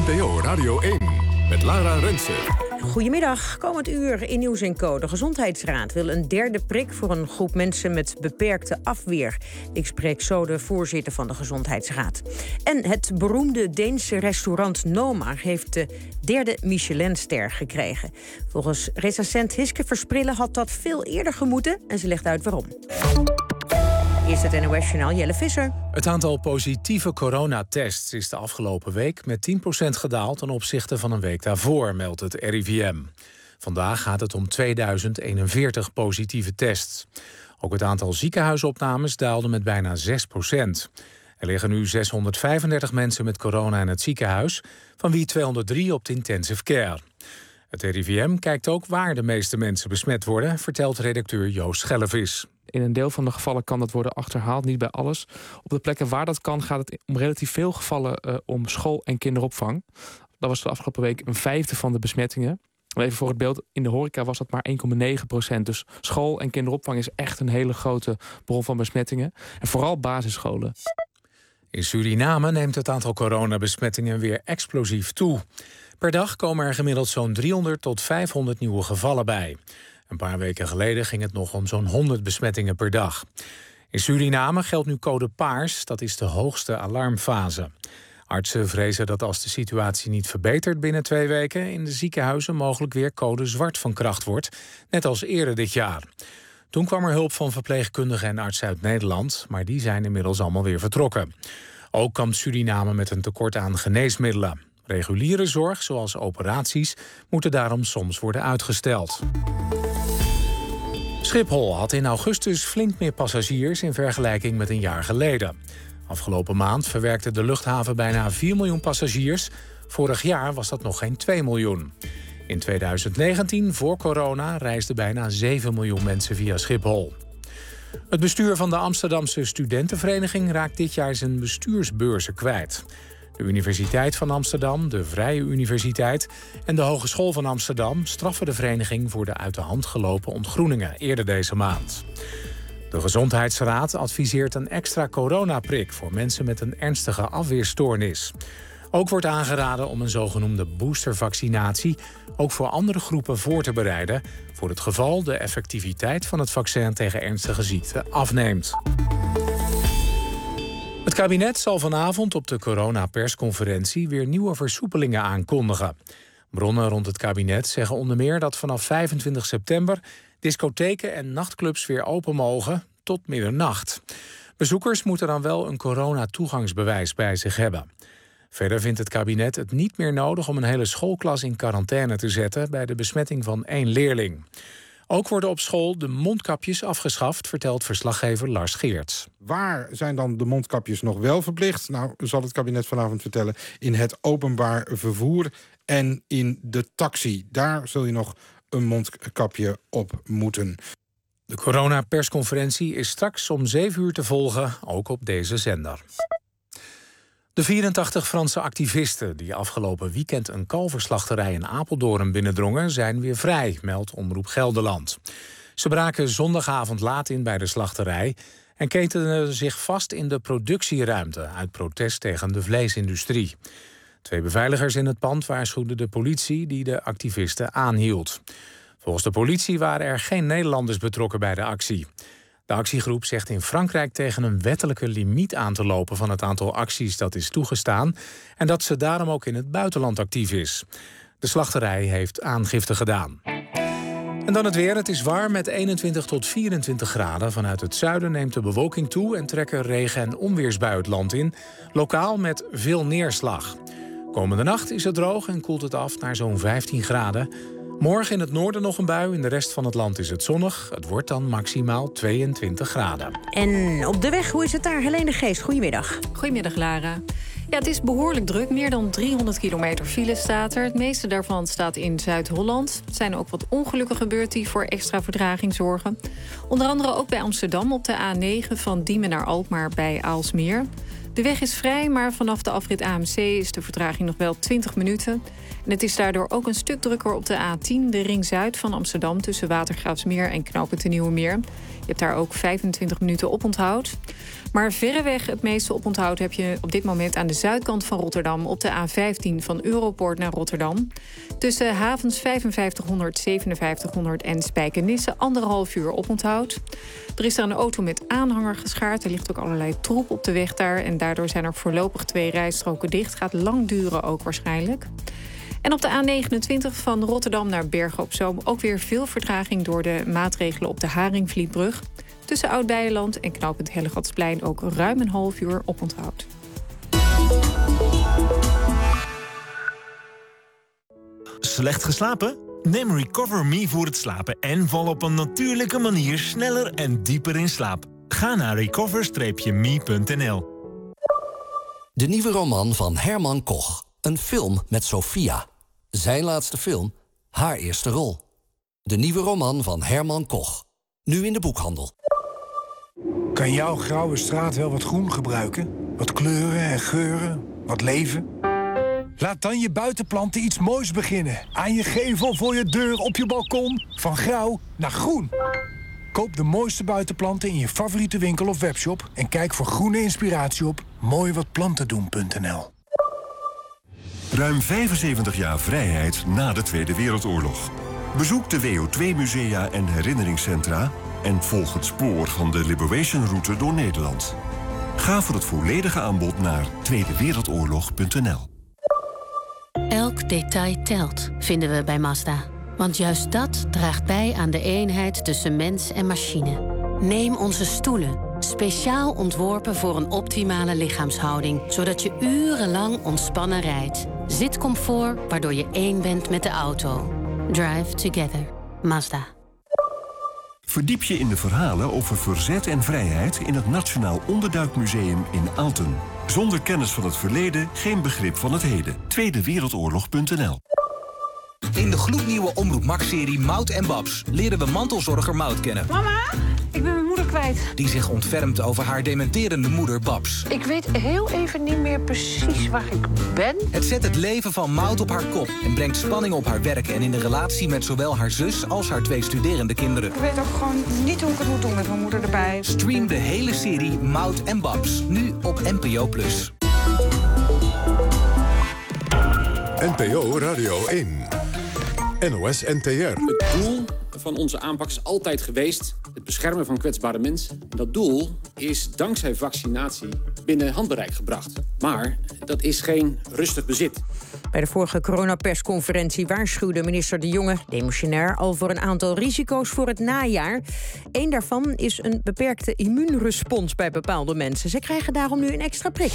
NPO Radio 1 met Lara Rensen. Goedemiddag. Komend uur in Nieuws & Co. De Gezondheidsraad wil een derde prik voor een groep mensen met beperkte afweer. Ik spreek zo de voorzitter van de Gezondheidsraad. En het beroemde Deense restaurant Noma heeft de derde Michelinster gekregen. Volgens recensent Hiske Versprillen had dat veel eerder gemoeten en ze legt uit waarom. Eerst het NOS-journaal Jelle Visser. Het aantal positieve coronatests is de afgelopen week met 10% gedaald ten opzichte van een week daarvoor, meldt het RIVM. Vandaag gaat het om 2041 positieve tests. Ook het aantal ziekenhuisopnames daalde met bijna 6%. Er liggen nu 635 mensen met corona in het ziekenhuis, van wie 203 op de intensive care. Het RIVM kijkt ook waar de meeste mensen besmet worden, vertelt redacteur Joost Schellevis. In een deel van de gevallen kan dat worden achterhaald, niet bij alles. Op de plekken waar dat kan gaat het om relatief veel gevallen om school- en kinderopvang. Dat was de afgelopen week een vijfde van de besmettingen. Even voor het beeld, in de horeca was dat maar 1,9%. Dus school- en kinderopvang is echt een hele grote bron van besmettingen. En vooral basisscholen. In Suriname neemt het aantal coronabesmettingen weer explosief toe. Per dag komen er gemiddeld zo'n 300 tot 500 nieuwe gevallen bij. Een paar weken geleden ging het nog om zo'n 100 besmettingen per dag. In Suriname geldt nu code paars, dat is de hoogste alarmfase. Artsen vrezen dat als de situatie niet verbetert binnen 2 weken... in de ziekenhuizen mogelijk weer code zwart van kracht wordt, net als eerder dit jaar. Toen kwam er hulp van verpleegkundigen en artsen uit Nederland, maar die zijn inmiddels allemaal weer vertrokken. Ook kampt Suriname met een tekort aan geneesmiddelen. Reguliere zorg, zoals operaties, moeten daarom soms worden uitgesteld. Schiphol had in augustus flink meer passagiers in vergelijking met een jaar geleden. Afgelopen maand verwerkte de luchthaven bijna 4 miljoen passagiers. Vorig jaar was dat nog geen 2 miljoen. In 2019, voor corona, reisden bijna 7 miljoen mensen via Schiphol. Het bestuur van de Amsterdamse studentenvereniging raakt dit jaar zijn bestuursbeurzen kwijt. De Universiteit van Amsterdam, de Vrije Universiteit en de Hogeschool van Amsterdam straffen de vereniging voor de uit de hand gelopen ontgroeningen eerder deze maand. De Gezondheidsraad adviseert een extra coronaprik voor mensen met een ernstige afweerstoornis. Ook wordt aangeraden om een zogenoemde boostervaccinatie ook voor andere groepen voor te bereiden, voor het geval de effectiviteit van het vaccin tegen ernstige ziekten afneemt. Het kabinet zal vanavond op de coronapersconferentie weer nieuwe versoepelingen aankondigen. Bronnen rond het kabinet zeggen onder meer dat vanaf 25 september... discotheken en nachtclubs weer open mogen tot middernacht. Bezoekers moeten dan wel een coronatoegangsbewijs bij zich hebben. Verder vindt het kabinet het niet meer nodig om een hele schoolklas in quarantaine te zetten bij de besmetting van 1 leerling. Ook worden op school de mondkapjes afgeschaft, vertelt verslaggever Lars Geerts. Waar zijn dan de mondkapjes nog wel verplicht? Nou, zal het kabinet vanavond vertellen. In het openbaar vervoer en in de taxi. Daar zul je nog een mondkapje op moeten. De coronapersconferentie is straks om 7 uur te volgen, ook op deze zender. De 84 Franse activisten die afgelopen weekend een kalverslachterij in Apeldoorn binnendrongen, zijn weer vrij, meldt Omroep Gelderland. Ze braken zondagavond laat in bij de slachterij en ketenden zich vast in de productieruimte uit protest tegen de vleesindustrie. 2 beveiligers in het pand waarschuwden de politie die de activisten aanhield. Volgens de politie waren er geen Nederlanders betrokken bij de actie. De actiegroep zegt in Frankrijk tegen een wettelijke limiet aan te lopen van het aantal acties dat is toegestaan en dat ze daarom ook in het buitenland actief is. De slachterij heeft aangifte gedaan. En dan het weer. Het is warm met 21 tot 24 graden. Vanuit het zuiden neemt de bewolking toe en trekken regen- en onweersbuien het land in. Lokaal met veel neerslag. Komende nacht is het droog en koelt het af naar zo'n 15 graden. Morgen in het noorden nog een bui, in de rest van het land is het zonnig. Het wordt dan maximaal 22 graden. En op de weg, hoe is het daar? Helene Geest, goedemiddag. Goedemiddag, Lara. Ja, het is behoorlijk druk. Meer dan 300 kilometer file staat er. Het meeste daarvan staat in Zuid-Holland. Er zijn ook wat ongelukken gebeurd die voor extra vertraging zorgen. Onder andere ook bij Amsterdam op de A9 van Diemen naar Alkmaar bij Aalsmeer. De weg is vrij, maar vanaf de afrit AMC is de vertraging nog wel 20 minuten. En het is daardoor ook een stuk drukker op de A10, de ring zuid van Amsterdam, tussen Watergraafsmeer en knooppunt de Nieuwe Meer. Je hebt daar ook 25 minuten oponthoud. Maar verreweg het meeste oponthoud heb je op dit moment aan de zuidkant van Rotterdam, op de A15 van Europoort naar Rotterdam. Tussen havens 5500, 5700 en Spijkenisse 1,5 uur oponthoud. Er is daar een auto met aanhanger geschaard. Er ligt ook allerlei troep op de weg daar. En daardoor zijn er voorlopig 2 rijstroken dicht. Gaat lang duren ook waarschijnlijk. En op de A29 van Rotterdam naar Bergen op Zoom ook weer veel vertraging door de maatregelen op de Haringvlietbrug. Tussen Oud-Beijerland en knooppunt Hellegatsplein ook ruim 1,5 uur oponthoud. Slecht geslapen? Neem Recover Me voor het slapen en val op een natuurlijke manier sneller en dieper in slaap. Ga naar recover-me.nl. De nieuwe roman van Herman Koch. Een film met Sophia. Zijn laatste film, haar eerste rol. De nieuwe roman van Herman Koch. Nu in de boekhandel. Kan jouw grauwe straat wel wat groen gebruiken? Wat kleuren en geuren, wat leven? Laat dan je buitenplanten iets moois beginnen. Aan je gevel, voor je deur, op je balkon. Van grauw naar groen. Koop de mooiste buitenplanten in je favoriete winkel of webshop... en kijk voor groene inspiratie op mooiwatplantendoen.nl. Ruim 75 jaar vrijheid na de Tweede Wereldoorlog. Bezoek de WO2-musea en herinneringscentra... en volg het spoor van de Liberation-route door Nederland. Ga voor het volledige aanbod naar tweedewereldoorlog.nl. Elk detail telt, vinden we bij Mazda. Want juist dat draagt bij aan de eenheid tussen mens en machine. Neem onze stoelen, speciaal ontworpen voor een optimale lichaamshouding... zodat je urenlang ontspannen rijdt. Zitcomfort, waardoor je één bent met de auto. Drive together. Mazda. Verdiep je in de verhalen over verzet en vrijheid... in het Nationaal Onderduikmuseum in Aalten. Zonder kennis van het verleden, geen begrip van het heden. Tweedewereldoorlog.nl. In de gloednieuwe Omroep Max-serie Mout en Babs... leren we mantelzorger Mout kennen. Mama, ik ben mijn moeder kwijt. Die zich ontfermt over haar dementerende moeder Babs. Ik weet heel even niet meer precies waar ik ben. Het zet het leven van Mout op haar kop... en brengt spanning op haar werk en in de relatie... met zowel haar zus als haar 2 studerende kinderen. Ik weet ook gewoon niet hoe ik het moet doen met mijn moeder erbij. Stream de hele serie Mout en Babs. Nu op NPO+. NPO Radio 1. NOS NTR. Het doel van onze aanpak is altijd geweest het beschermen van kwetsbare mensen. Dat doel is dankzij vaccinatie binnen handbereik gebracht. Maar dat is geen rustig bezit. Bij de vorige coronapersconferentie waarschuwde minister De Jonge, demissionair, al voor een aantal risico's voor het najaar. Eén daarvan is een beperkte immuunrespons bij bepaalde mensen. Ze krijgen daarom nu een extra prik.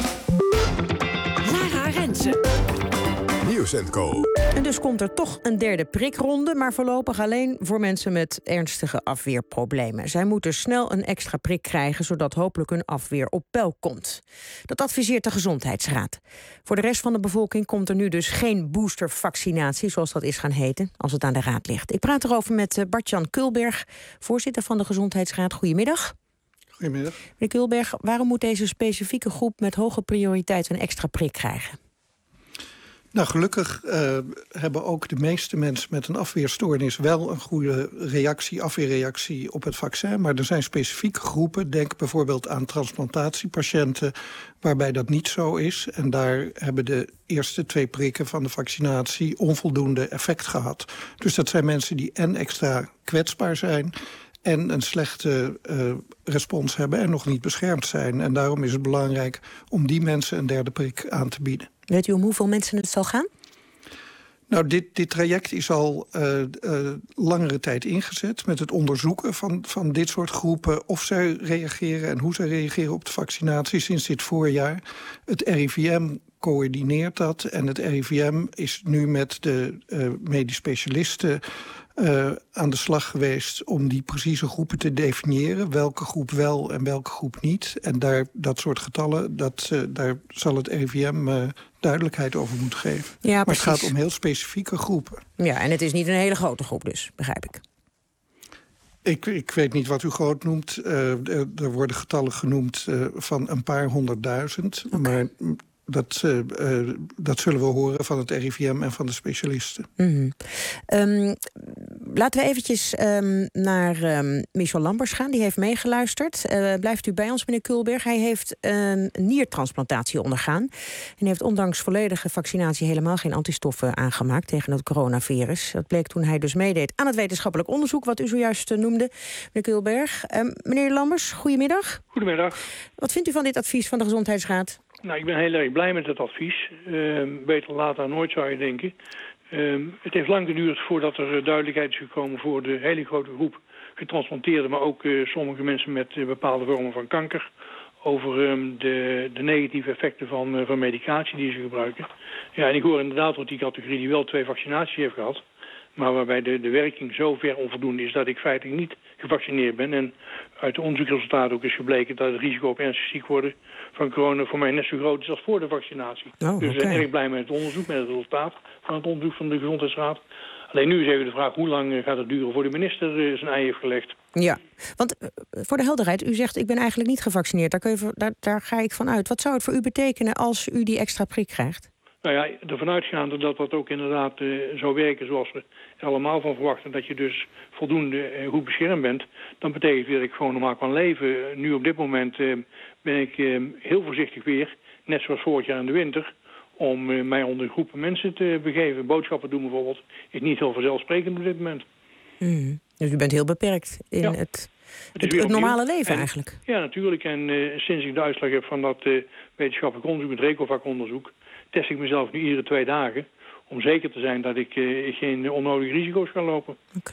Lara Rensen. Nieuws & Co. En dus komt er toch een derde prikronde, maar voorlopig alleen voor mensen met ernstige afweerproblemen. Zij moeten snel een extra prik krijgen, zodat hopelijk hun afweer op peil komt. Dat adviseert de Gezondheidsraad. Voor de rest van de bevolking komt er nu dus geen boostervaccinatie, zoals dat is gaan heten, als het aan de raad ligt. Ik praat erover met Bart-Jan Kulberg, voorzitter van de Gezondheidsraad. Goedemiddag. Goedemiddag. Meneer Kulberg, waarom moet deze specifieke groep met hoge prioriteit een extra prik krijgen? Nou, gelukkig hebben ook de meeste mensen met een afweerstoornis wel een goede afweerreactie op het vaccin. Maar er zijn specifieke groepen, denk bijvoorbeeld aan transplantatiepatiënten, waarbij dat niet zo is. En daar hebben de eerste 2 prikken van de vaccinatie onvoldoende effect gehad. Dus dat zijn mensen die en extra kwetsbaar zijn en een slechte respons hebben en nog niet beschermd zijn. En daarom is het belangrijk om die mensen een derde prik aan te bieden. Weet u om hoeveel mensen het zal gaan? Nou, dit traject is al langere tijd ingezet met het onderzoeken van dit soort groepen, of zij reageren en hoe zij reageren op de vaccinatie sinds dit voorjaar. Het RIVM coördineert dat en het RIVM is nu met de medisch specialisten aan de slag geweest om die precieze groepen te definiëren. Welke groep wel en welke groep niet. En dat soort getallen, daar zal het RIVM duidelijkheid over moeten geven. Ja, maar precies. het gaat om heel specifieke groepen. Ja, en het is niet een hele grote groep dus, begrijp ik. Ik weet niet wat u groot noemt. Er worden getallen genoemd van een paar 100.000. Okay. Maar dat zullen we horen van het RIVM en van de specialisten. Mm-hmm. Laten we eventjes naar Michel Lambers gaan. Die heeft meegeluisterd. Blijft u bij ons, meneer Kulberg. Hij heeft een niertransplantatie ondergaan. En heeft ondanks volledige vaccinatie helemaal geen antistoffen aangemaakt tegen het coronavirus. Dat bleek toen hij dus meedeed aan het wetenschappelijk onderzoek, wat u zojuist noemde, meneer Kulberg. Meneer Lambers, goedemiddag. Goedemiddag. Wat vindt u van dit advies van de Gezondheidsraad? Nou, ik ben heel erg blij met het advies. Beter laat dan nooit, zou je denken. Het heeft lang geduurd voordat er duidelijkheid is gekomen voor de hele grote groep getransplanteerden, maar ook sommige mensen met bepaalde vormen van kanker, over de negatieve effecten van medicatie die ze gebruiken. Ja, en ik hoor inderdaad dat die categorie die wel 2 vaccinaties heeft gehad, maar waarbij de werking zo ver onvoldoende is dat ik feitelijk niet gevaccineerd ben. En uit de onderzoeksresultaten ook is gebleken dat het risico op ernstig ziek worden van corona voor mij net zo groot is als voor de vaccinatie. Oh, dus ik ben erg blij met het onderzoek, met het resultaat van het onderzoek van de Gezondheidsraad. Alleen nu is even de vraag, hoe lang gaat het duren voor de minister zijn ei heeft gelegd? Ja, want voor de helderheid, u zegt ik ben eigenlijk niet gevaccineerd. Daar ga ik van uit. Wat zou het voor u betekenen als u die extra prik krijgt? Nou ja, ervan uitgaande dat dat ook inderdaad zou werken zoals we er allemaal van verwachten, dat je dus voldoende goed beschermd bent, dan betekent dat ik gewoon normaal kan leven. Nu op dit moment ben ik heel voorzichtig weer, net zoals vorig jaar in de winter, om mij onder groepen mensen te begeven. Boodschappen doen bijvoorbeeld is niet heel vanzelfsprekend op dit moment. Dus u bent heel beperkt in het normale leven eigenlijk? Ja, natuurlijk. En sinds ik de uitslag heb van dat wetenschappelijk onderzoek, het RECOVAC-onderzoek, test ik mezelf nu iedere 2 dagen om zeker te zijn dat ik geen onnodige risico's ga lopen. Oké.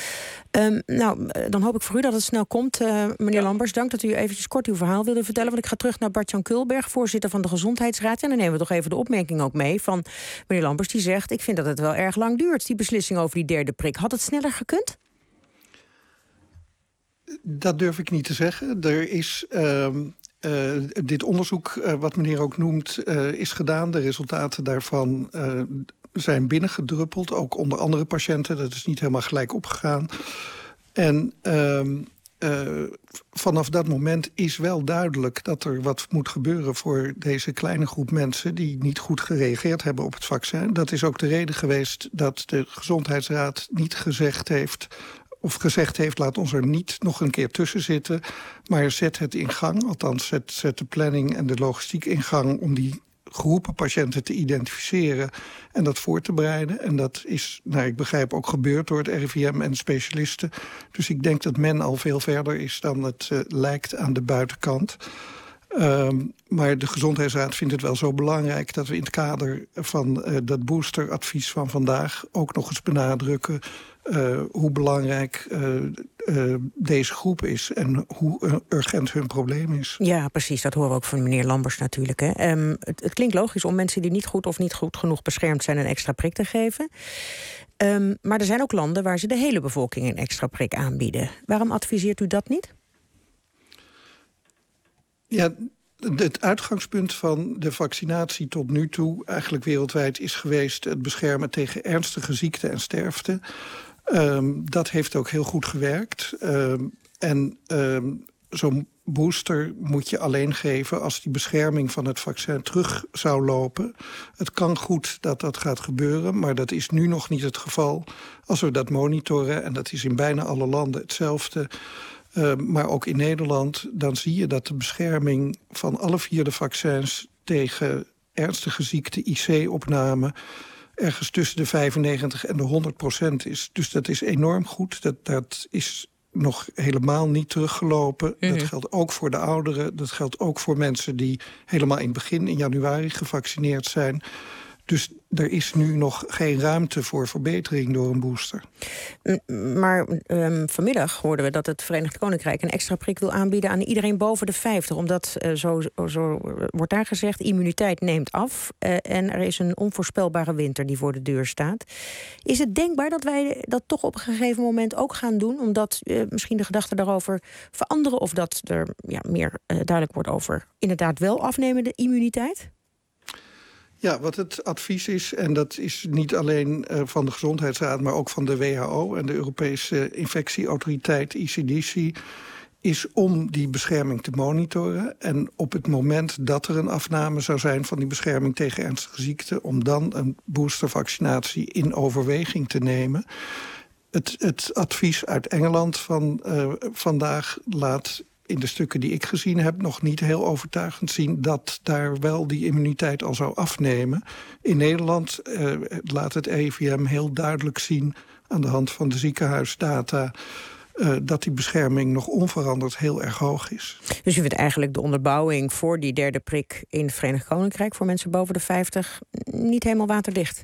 Dan hoop ik voor u dat het snel komt. Meneer Lambers, dank dat u eventjes kort uw verhaal wilde vertellen. Want ik ga terug naar Bart-Jan Kulberg, voorzitter van de Gezondheidsraad. En dan nemen we toch even de opmerking ook mee van meneer Lambers, die zegt, ik vind dat het wel erg lang duurt, die beslissing over die 3e prik. Had het sneller gekund? Dat durf ik niet te zeggen. Er is dit onderzoek, wat meneer ook noemt, is gedaan. De resultaten daarvan zijn binnengedruppeld, ook onder andere patiënten. Dat is niet helemaal gelijk opgegaan. En vanaf dat moment is wel duidelijk dat er wat moet gebeuren voor deze kleine groep mensen die niet goed gereageerd hebben op het vaccin. Dat is ook de reden geweest dat de Gezondheidsraad niet gezegd heeft, laat ons er niet nog een keer tussen zitten, maar zet het in gang. Althans, zet de planning en de logistiek in gang om die groepen patiënten te identificeren en dat voor te bereiden. En dat is, ik begrijp, ook gebeurd door het RIVM en de specialisten. Dus ik denk dat men al veel verder is dan het lijkt aan de buitenkant. Maar de Gezondheidsraad vindt het wel zo belangrijk dat we in het kader van dat boosteradvies van vandaag ook nog eens benadrukken hoe belangrijk deze groep is en hoe urgent hun probleem is. Ja, precies. Dat horen we ook van meneer Lambers natuurlijk. Hè. Het klinkt logisch om mensen die niet goed of niet goed genoeg beschermd zijn een extra prik te geven. Maar er zijn ook landen waar ze de hele bevolking een extra prik aanbieden. Waarom adviseert u dat niet? Ja, het uitgangspunt van de vaccinatie tot nu toe, eigenlijk wereldwijd, is geweest het beschermen tegen ernstige ziekte en sterfte. Dat heeft ook heel goed gewerkt. Zo'n booster moet je alleen geven als die bescherming van het vaccin terug zou lopen. Het kan goed dat dat gaat gebeuren, maar dat is nu nog niet het geval. Als we dat monitoren, en dat is in bijna alle landen hetzelfde, maar ook in Nederland, dan zie je dat de bescherming van alle 4 de vaccins tegen ernstige ziekte, IC-opname, ergens tussen de 95 en de 100% is. Dus dat is enorm goed. Dat is nog helemaal niet teruggelopen. Dat geldt ook voor de ouderen. Dat geldt ook voor mensen die helemaal in het begin, in januari, gevaccineerd zijn. Dus er is nu nog geen ruimte voor verbetering door een booster. Maar vanmiddag hoorden we dat het Verenigd Koninkrijk een extra prik wil aanbieden aan iedereen boven de 50. Omdat, zo wordt daar gezegd, immuniteit neemt af. En er is een onvoorspelbare winter die voor de deur staat. Is het denkbaar dat wij dat toch op een gegeven moment ook gaan doen? Omdat misschien de gedachten daarover veranderen? Of dat er meer duidelijk wordt over inderdaad wel afnemende immuniteit? Ja, wat het advies is, en dat is niet alleen van de Gezondheidsraad, maar ook van de WHO en de Europese Infectieautoriteit, ECDC, is om die bescherming te monitoren. En op het moment dat er een afname zou zijn van die bescherming tegen ernstige ziekten, om dan een boostervaccinatie in overweging te nemen. Het advies uit Engeland van vandaag laat in de stukken die ik gezien heb nog niet heel overtuigend zien dat daar wel die immuniteit al zou afnemen. In Nederland laat het RIVM heel duidelijk zien aan de hand van de ziekenhuisdata dat die bescherming nog onveranderd heel erg hoog is. Dus u vindt eigenlijk de onderbouwing voor die derde prik in het Verenigd Koninkrijk voor mensen boven de 50 niet helemaal waterdicht?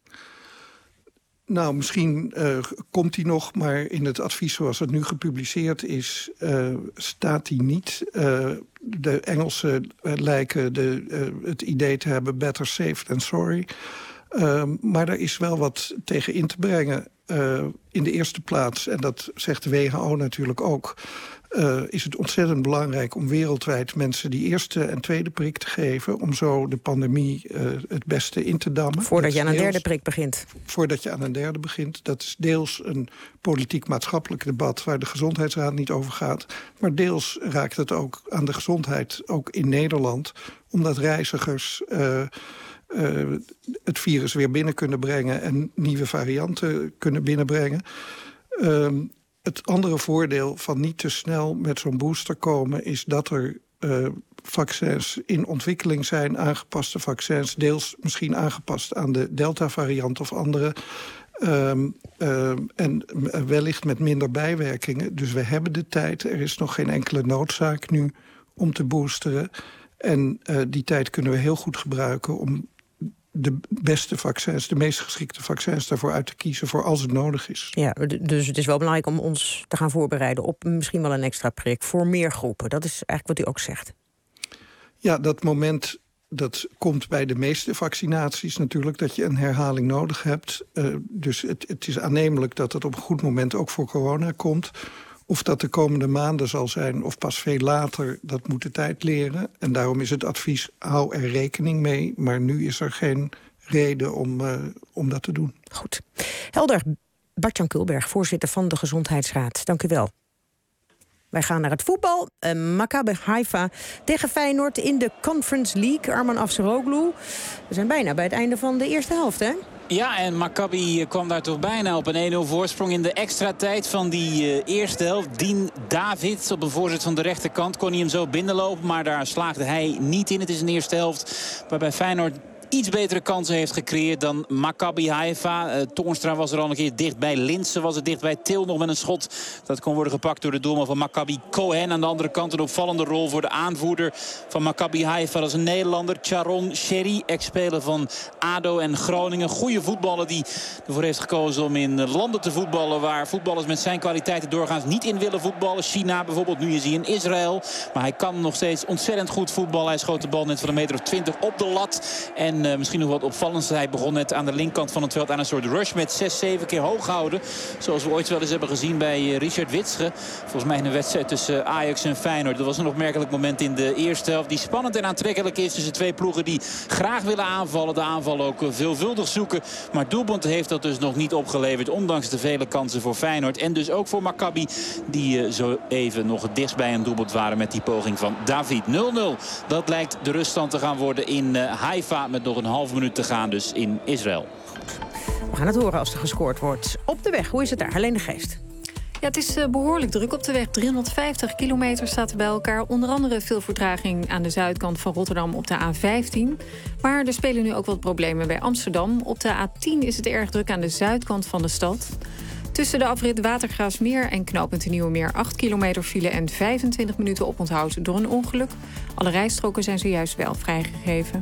Nou, misschien komt die nog, maar in het advies zoals het nu gepubliceerd is, staat die niet. De Engelsen lijken het idee te hebben better safe than sorry. Maar er is wel wat tegen in te brengen. In de eerste plaats, en dat zegt de WHO natuurlijk ook, is het ontzettend belangrijk om wereldwijd mensen die eerste en tweede prik te geven, om zo de pandemie het beste in te dammen. Voordat je aan een derde prik begint. Voordat je aan een derde begint. Dat is deels een politiek-maatschappelijk debat waar de Gezondheidsraad niet over gaat. Maar deels raakt het ook aan de gezondheid, ook in Nederland, omdat reizigers het virus weer binnen kunnen brengen en nieuwe varianten kunnen binnenbrengen. Het andere voordeel van niet te snel met zo'n booster komen is dat er vaccins in ontwikkeling zijn, aangepaste vaccins, deels misschien aangepast aan de Delta-variant of andere. En wellicht met minder bijwerkingen. Dus we hebben de tijd. Er is nog geen enkele noodzaak nu om te boosteren. En die tijd kunnen we heel goed gebruiken om de beste vaccins, de meest geschikte vaccins daarvoor uit te kiezen voor als het nodig is. Ja, dus het is wel belangrijk om ons te gaan voorbereiden op misschien wel een extra prik voor meer groepen. Dat is eigenlijk wat u ook zegt. Ja, dat moment dat komt bij de meeste vaccinaties natuurlijk, dat je een herhaling nodig hebt. Dus het is aannemelijk dat het op een goed moment ook voor corona komt. Of dat de komende maanden zal zijn of pas veel later, dat moet de tijd leren. En daarom is het advies, hou er rekening mee. Maar nu is er geen reden om dat te doen. Goed. Helder. Bart-Jan Kulberg, voorzitter van de Gezondheidsraad. Dank u wel. Wij gaan naar het voetbal. Maccabi Haifa tegen Feyenoord in de Conference League. Arman Afsaroglu. We zijn bijna bij het einde van de eerste helft, hè? Ja, en Maccabi kwam daar toch bijna op een 1-0 voorsprong in de extra tijd van die eerste helft. Dien David op een voorzet van de rechterkant kon hij hem zo binnenlopen, maar daar slaagde hij niet in. Het is een eerste helft waarbij Feyenoord iets betere kansen heeft gecreëerd dan Maccabi Haifa. Toornstra was er al een keer dichtbij. Linssen was er dichtbij. Til nog met een schot. Dat kon worden gepakt door de doelman van Maccabi, Cohen. Aan de andere kant een opvallende rol voor de aanvoerder van Maccabi Haifa. Dat is een Nederlander, Charon Sherry, ex-speler van ADO en Groningen. Goede voetballer die ervoor heeft gekozen om in landen te voetballen waar voetballers met zijn kwaliteiten doorgaans niet in willen voetballen. China bijvoorbeeld, nu is hij in Israël. Maar hij kan nog steeds ontzettend goed voetballen. Hij schoot de bal net van 1,20 op de lat. En misschien nog wat opvallend. Hij begon net aan de linkerkant van het veld aan een soort rush met 6-7 keer hoog houden. Zoals we ooit wel eens hebben gezien bij Richard Witsche. Volgens mij in een wedstrijd tussen Ajax en Feyenoord. Dat was een opmerkelijk moment in de eerste helft die spannend en aantrekkelijk is tussen twee ploegen die graag willen aanvallen. De aanval ook veelvuldig zoeken. Maar doelpunt heeft dat dus nog niet opgeleverd. Ondanks de vele kansen voor Feyenoord. En dus ook voor Maccabi die zo even nog het dichtst bij een doelpunt waren met die poging van David. 0-0. Dat lijkt de ruststand te gaan worden in Haifa met nog een half minuut te gaan dus in Israël. We gaan het horen als er gescoord wordt. Op de weg, hoe is het daar? Helene de Geest. Ja, het is behoorlijk druk op de weg. 350 kilometer staat er bij elkaar. Onder andere veel vertraging aan de zuidkant van Rotterdam op de A15. Maar er spelen nu ook wat problemen bij Amsterdam. Op de A10 is het erg druk aan de zuidkant van de stad. Tussen de afrit Watergraafsmeer en knooppunt Nieuwemeer 8 kilometer file en 25 minuten oponthoud door een ongeluk. Alle rijstroken zijn zojuist wel vrijgegeven.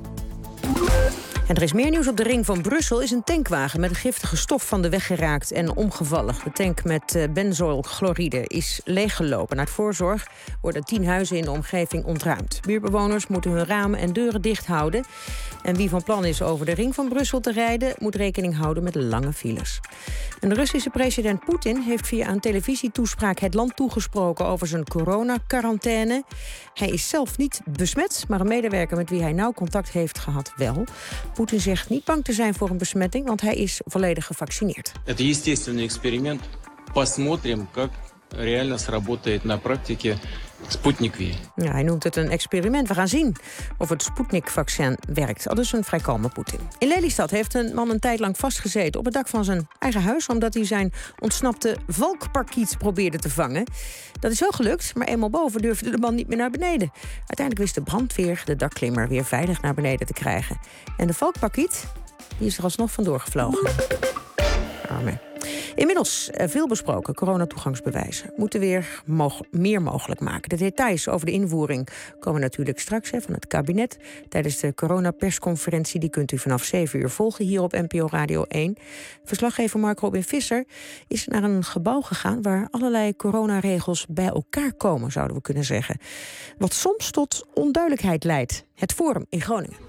En er is meer nieuws op de ring van Brussel. Is een tankwagen met een giftige stof van de weg geraakt en omgevallen. De tank met benzolchloride is leeggelopen. Uit voorzorg worden 10 huizen in de omgeving ontruimd. Buurtbewoners moeten hun ramen en deuren dicht houden. En wie van plan is over de ring van Brussel te rijden, moet rekening houden met lange files. En de Russische president Poetin heeft via een televisietoespraak het land toegesproken over zijn coronacarantaine. Hij is zelf niet besmet, maar een medewerker met wie hij nauw contact heeft gehad wel. Poetin zegt niet bang te zijn voor een besmetting, want hij is volledig gevaccineerd. Het is естественный experiment. Посмотрим, как реально сработает на практике Sputnik V. Ja, hij noemt het een experiment. We gaan zien of het Sputnik-vaccin werkt. Al dus een vrij kalme Poetin. In Lelystad heeft een man een tijd lang vastgezeten op het dak van zijn eigen huis, omdat hij zijn ontsnapte valkparkiet probeerde te vangen. Dat is wel gelukt, maar eenmaal boven durfde de man niet meer naar beneden. Uiteindelijk wist de brandweer de dakklimmer weer veilig naar beneden te krijgen. En de valkparkiet, die is er alsnog vandoor gevlogen. Arme. Inmiddels veel besproken coronatoegangsbewijzen moeten weer meer mogelijk maken. De details over de invoering komen natuurlijk straks van het kabinet tijdens de coronapersconferentie. Die kunt u vanaf 7 uur volgen hier op NPO Radio 1. Verslaggever Mark Robin Visser is naar een gebouw gegaan waar allerlei coronaregels bij elkaar komen, zouden we kunnen zeggen. Wat soms tot onduidelijkheid leidt. Het Forum in Groningen.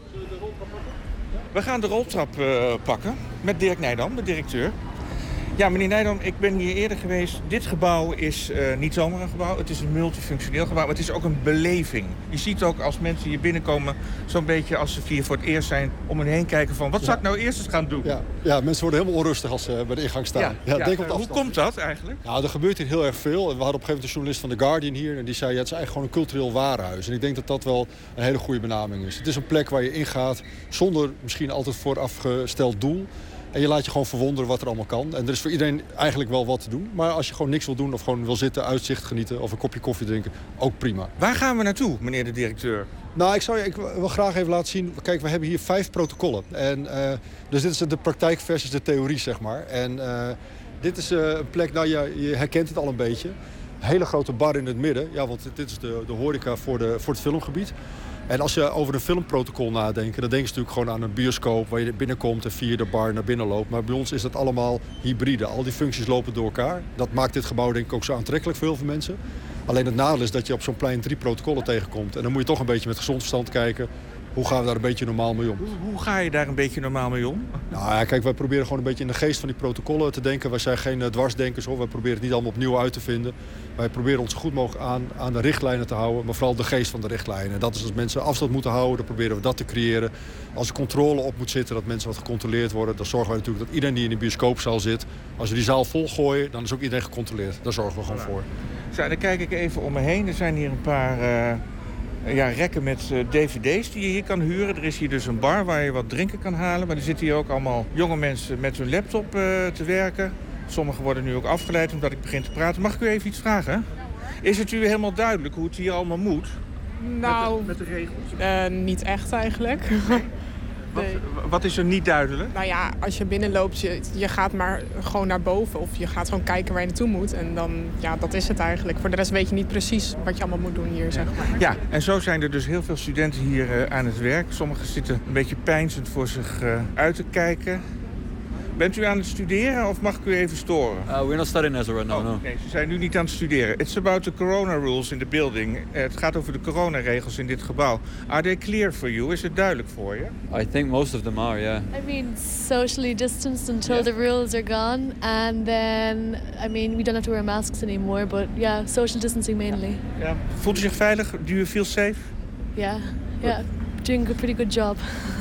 We gaan de roltrap pakken met Dirk Nijdam, de directeur. Ja, meneer Nijdam, ik ben hier eerder geweest. Dit gebouw is niet zomaar een gebouw. Het is een multifunctioneel gebouw. Maar het is ook een beleving. Je ziet ook als mensen hier binnenkomen, zo'n beetje als ze hier voor het eerst zijn, om hen heen kijken van, wat zou ik nou eerst eens gaan doen? Ja, mensen worden helemaal onrustig als ze bij de ingang staan. Denk op de hoe komt dat eigenlijk? Nou, er gebeurt hier heel erg veel. We hadden op een gegeven moment een journalist van The Guardian hier en die zei, het is eigenlijk gewoon een cultureel warenhuis. En ik denk dat dat wel een hele goede benaming is. Het is een plek waar je ingaat zonder misschien altijd voorafgesteld doel. En je laat je gewoon verwonderen wat er allemaal kan. En er is voor iedereen eigenlijk wel wat te doen. Maar als je gewoon niks wil doen of gewoon wil zitten, uitzicht genieten of een kopje koffie drinken, ook prima. Waar gaan we naartoe, meneer de directeur? Nou, ik wil graag even laten zien. Kijk, we hebben hier 5 protocollen. En, dus dit is de praktijk versus de theorie, zeg maar. En dit is een plek, nou je herkent het al een beetje. Een hele grote bar in het midden. Ja, want dit is de horeca voor het filmgebied. En als je over een filmprotocol nadenkt, dan denk je natuurlijk gewoon aan een bioscoop waar je binnenkomt en via de bar naar binnen loopt. Maar bij ons is dat allemaal hybride. Al die functies lopen door elkaar. Dat maakt dit gebouw denk ik ook zo aantrekkelijk voor heel veel mensen. Alleen het nadeel is dat je op zo'n plein 3 protocollen tegenkomt. En dan moet je toch een beetje met gezond verstand kijken. Hoe gaan we daar een beetje normaal mee om? Hoe ga je daar een beetje normaal mee om? Nou ja, kijk, wij proberen gewoon een beetje in de geest van die protocollen te denken. Wij zijn geen dwarsdenkers, hoor. Wij proberen het niet allemaal opnieuw uit te vinden. Wij proberen ons zo goed mogelijk aan de richtlijnen te houden. Maar vooral de geest van de richtlijnen. En dat is als mensen afstand moeten houden, dan proberen we dat te creëren. Als er controle op moet zitten, dat mensen wat gecontroleerd worden, dan zorgen wij natuurlijk dat iedereen die in de bioscoopzaal zit, als we die zaal volgooien, dan is ook iedereen gecontroleerd. Daar zorgen we gewoon voor. Zo, dan kijk ik even om me heen. Er zijn hier een paar rekken met dvd's die je hier kan huren. Er is hier dus een bar waar je wat drinken kan halen. Maar er zitten hier ook allemaal jonge mensen met hun laptop te werken. Sommigen worden nu ook afgeleid omdat ik begin te praten. Mag ik u even iets vragen? Is het u helemaal duidelijk hoe het hier allemaal moet? Nou, met de regels? Niet echt eigenlijk. Nee. Wat is er niet duidelijk? Nou ja, als je binnenloopt, je gaat maar gewoon naar boven. Of je gaat gewoon kijken waar je naartoe moet. En dan, ja, dat is het eigenlijk. Voor de rest weet je niet precies wat je allemaal moet doen hier, zeg maar. Ja, en zo zijn er dus heel veel studenten hier aan het werk. Sommigen zitten een beetje peinzend voor zich uit te kijken. Bent u aan het studeren of mag ik u even storen? We're not studying as right now, no. Nee, ze zijn nu niet aan het studeren. It's about the corona rules in the building. Het gaat over de coronaregels in dit gebouw. Are they clear for you? Is het duidelijk voor je? I think most of them are, yeah. I mean, socially distanced until the rules are gone. And then, I mean, we don't have to wear masks anymore. But yeah, social distancing mainly. Ja. Voelt u zich veilig? Do you feel safe? Yeah. Doing a pretty good job.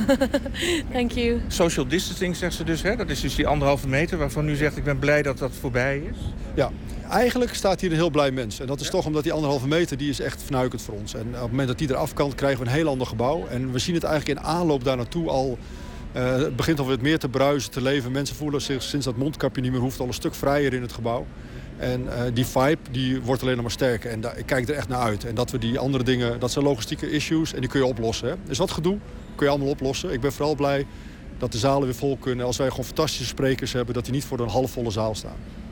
Thank you. Social distancing, zegt ze dus, hè? Dat is dus die 1,5 meter waarvan u zegt, ik ben blij dat dat voorbij is. Ja, eigenlijk staat hier een heel blij mens. En dat is toch omdat die 1,5 meter, die is echt fnuikend voor ons. En op het moment dat die eraf kan, krijgen we een heel ander gebouw. En we zien het eigenlijk in aanloop daar naartoe al. Het begint alweer meer te bruisen, te leven. Mensen voelen zich sinds dat mondkapje niet meer hoeft al een stuk vrijer in het gebouw. En die vibe die wordt alleen nog maar sterker. En ik kijk er echt naar uit. En dat we die andere dingen, dat zijn logistieke issues en die kun je oplossen. Hè. Dus wat gedoe kun je allemaal oplossen. Ik ben vooral blij dat de zalen weer vol kunnen. Als wij gewoon fantastische sprekers hebben, dat die niet voor een halfvolle zaal staan.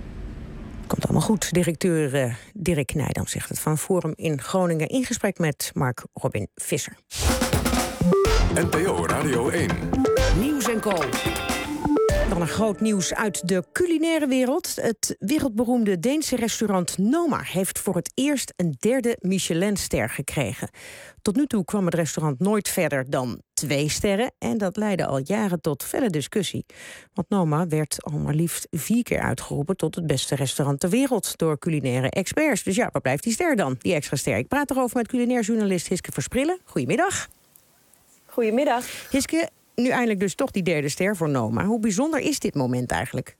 Komt allemaal goed. Directeur Dirk Nijdam zegt het van Forum in Groningen in gesprek met Mark Robin Visser. NPO Radio 1. Nieuws en Co. Dan een groot nieuws uit de culinaire wereld. Het wereldberoemde Deense restaurant Noma heeft voor het eerst een 3e Michelinster gekregen. Tot nu toe kwam het restaurant nooit verder dan 2 sterren. En dat leidde al jaren tot felle discussie. Want Noma werd al maar liefst 4 keer uitgeroepen tot het beste restaurant ter wereld door culinaire experts. Dus ja, waar blijft die ster dan, die extra ster? Ik praat erover met culinair journalist Hiske Versprillen. Goedemiddag. Goedemiddag. Hiske, nu eindelijk dus toch die 3e ster voor Noma. Hoe bijzonder is dit moment eigenlijk?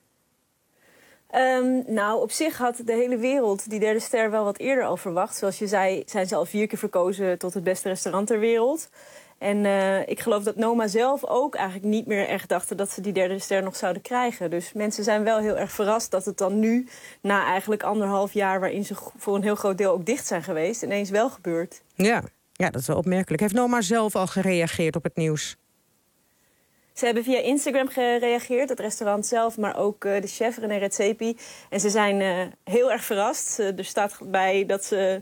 Nou, op zich had de hele wereld die 3e ster wel wat eerder al verwacht. Zoals je zei, zijn ze al 4 keer verkozen tot het beste restaurant ter wereld. En ik geloof dat Noma zelf ook eigenlijk niet meer echt dachten dat ze die 3e ster nog zouden krijgen. Dus mensen zijn wel heel erg verrast dat het dan nu, na eigenlijk 1,5 jaar waarin ze voor een heel groot deel ook dicht zijn geweest, ineens wel gebeurt. Ja, dat is wel opmerkelijk. Heeft Noma zelf al gereageerd op het nieuws? Ze hebben via Instagram gereageerd, het restaurant zelf, maar ook de chef René Redzepi. En ze zijn heel erg verrast. Er staat bij dat ze...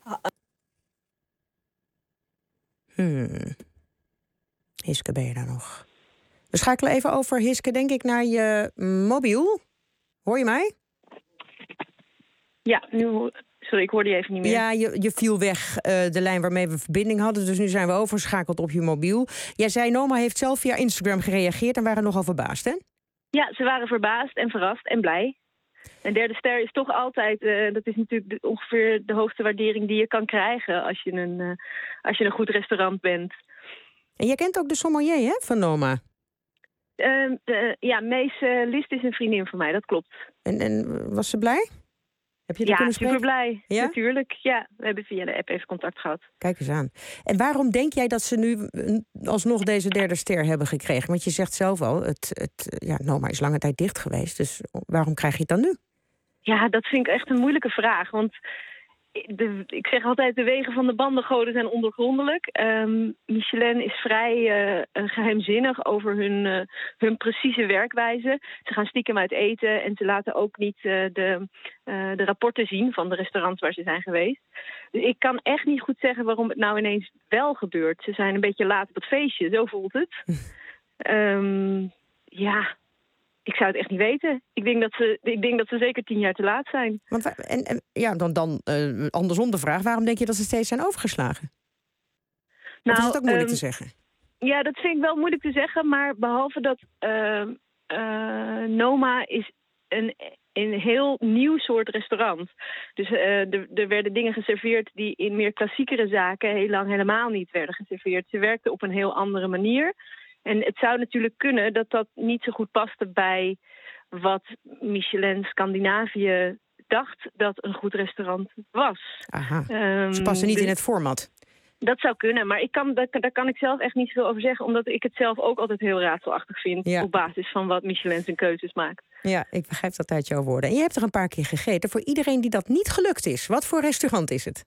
Hiske, ben je daar nog? We schakelen even over, Hiske, denk ik, naar je mobiel. Hoor je mij? Ja, nu... Sorry, ik hoorde je even niet meer. Ja, je viel weg, de lijn waarmee we verbinding hadden. Dus nu zijn we overgeschakeld op je mobiel. Jij zei, Noma heeft zelf via Instagram gereageerd en waren nogal verbaasd, hè? Ja, ze waren verbaasd en verrast en blij. Een 3e ster is toch altijd... dat is natuurlijk ongeveer de hoogste waardering die je kan krijgen als je een goed restaurant bent. En jij kent ook de sommelier, hè, van Noma? Ja, Mees List is een vriendin van mij, dat klopt. En was ze blij? Heb je kunnen spreken? Super blij. Ja? Natuurlijk. Ja, we hebben via de app even contact gehad. Kijk eens aan. En waarom denk jij dat ze nu alsnog deze 3e ster hebben gekregen? Want je zegt zelf al, Noma is lange tijd dicht geweest. Dus waarom krijg je het dan nu? Ja, dat vind ik echt een moeilijke vraag. Want ik zeg altijd, de wegen van de bandengoden zijn ondergrondelijk. Michelin is vrij geheimzinnig over hun precieze werkwijze. Ze gaan stiekem uit eten en ze laten ook niet de rapporten zien van de restaurants waar ze zijn geweest. Dus ik kan echt niet goed zeggen waarom het nou ineens wel gebeurt. Ze zijn een beetje laat op het feestje, zo voelt het. Ik zou het echt niet weten. Ik denk dat ze zeker 10 jaar te laat zijn. Dan andersom de vraag, waarom denk je dat ze steeds zijn overgeslagen? Of is het ook moeilijk te zeggen? Ja, dat vind ik wel moeilijk te zeggen. Maar behalve dat Noma is een heel nieuw soort restaurant. Dus er werden dingen geserveerd die in meer klassiekere zaken heel lang helemaal niet werden geserveerd. Ze werkten op een heel andere manier. En het zou natuurlijk kunnen dat dat niet zo goed paste bij wat Michelin Scandinavië dacht dat een goed restaurant was. Aha, ze passen niet in het format. Dat zou kunnen, maar daar kan ik zelf echt niet zoveel over zeggen, omdat ik het zelf ook altijd heel raadselachtig vind op basis van wat Michelin zijn keuzes maakt. Ja, ik begrijp dat uit jouw woorden. En je hebt er een paar keer gegeten. Voor iedereen die dat niet gelukt is, wat voor restaurant is het?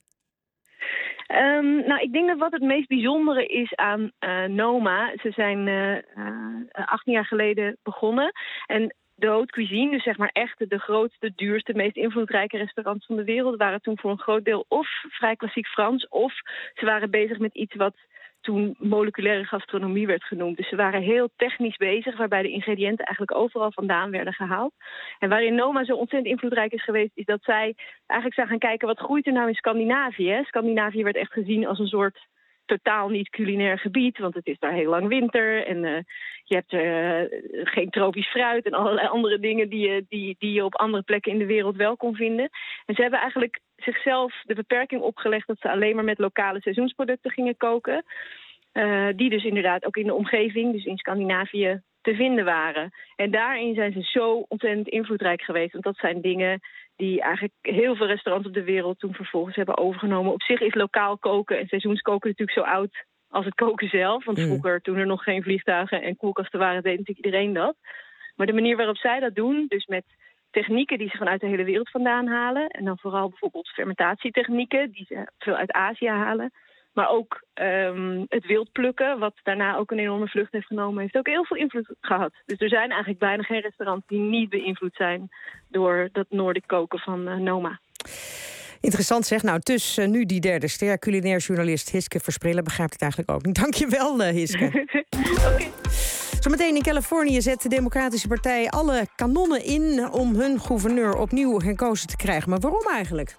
Ik denk dat wat het meest bijzondere is aan Noma. Ze zijn 18 jaar geleden begonnen. En de haute cuisine, dus zeg maar echt de grootste, duurste, meest invloedrijke restaurants van de wereld, waren toen voor een groot deel of vrij klassiek Frans, of ze waren bezig met iets wat toen moleculaire gastronomie werd genoemd. Dus ze waren heel technisch bezig, waarbij de ingrediënten eigenlijk overal vandaan werden gehaald. En waarin Noma zo ontzettend invloedrijk is geweest, is dat zij eigenlijk zijn gaan kijken, wat groeit er nou in Scandinavië? Hè? Scandinavië werd echt gezien als een soort totaal niet culinair gebied, want het is daar heel lang winter en je hebt geen tropisch fruit en allerlei andere dingen die je op andere plekken in de wereld wel kon vinden. En ze hebben eigenlijk zichzelf de beperking opgelegd dat ze alleen maar met lokale seizoensproducten gingen koken, die dus inderdaad ook in de omgeving, dus in Scandinavië, te vinden waren. En daarin zijn ze zo ontzettend invloedrijk geweest, want dat zijn dingen die eigenlijk heel veel restaurants op de wereld toen vervolgens hebben overgenomen. Op zich is lokaal koken en seizoenskoken natuurlijk zo oud als het koken zelf. Want vroeger, toen er nog geen vliegtuigen en koelkasten waren, deed natuurlijk iedereen dat. Maar de manier waarop zij dat doen, dus met technieken die ze vanuit de hele wereld vandaan halen, en dan vooral bijvoorbeeld fermentatietechnieken die ze veel uit Azië halen, maar ook het wild plukken, wat daarna ook een enorme vlucht heeft genomen, heeft ook heel veel invloed gehad. Dus er zijn eigenlijk bijna geen restaurants die niet beïnvloed zijn door dat Noordic koken van Noma. Interessant zeg. Nou, dus nu die 3e ster. Culinair journalist Hiske Versprillen begrijpt het eigenlijk ook niet. Dank je wel, Hiske. Okay. Zometeen in Californië zet de Democratische Partij alle kanonnen in om hun gouverneur opnieuw herkozen te krijgen. Maar waarom eigenlijk?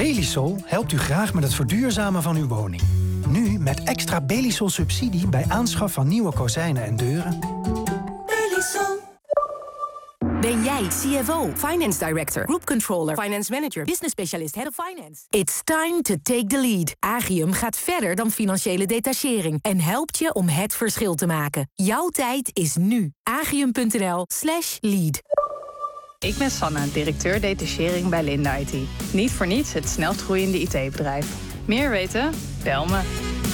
Belisol helpt u graag met het verduurzamen van uw woning. Nu met extra Belisol subsidie bij aanschaf van nieuwe kozijnen en deuren. Belisol. Ben jij CFO, Finance Director, Group Controller, Finance Manager, Business Specialist, Head of Finance? It's time to take the lead. Agium gaat verder dan financiële detachering en helpt je om het verschil te maken. Jouw tijd is nu. Agium.nl/lead. Ik ben Sanne, directeur detachering bij Linde IT. Niet voor niets het snelst groeiende IT-bedrijf. Meer weten? Bel me.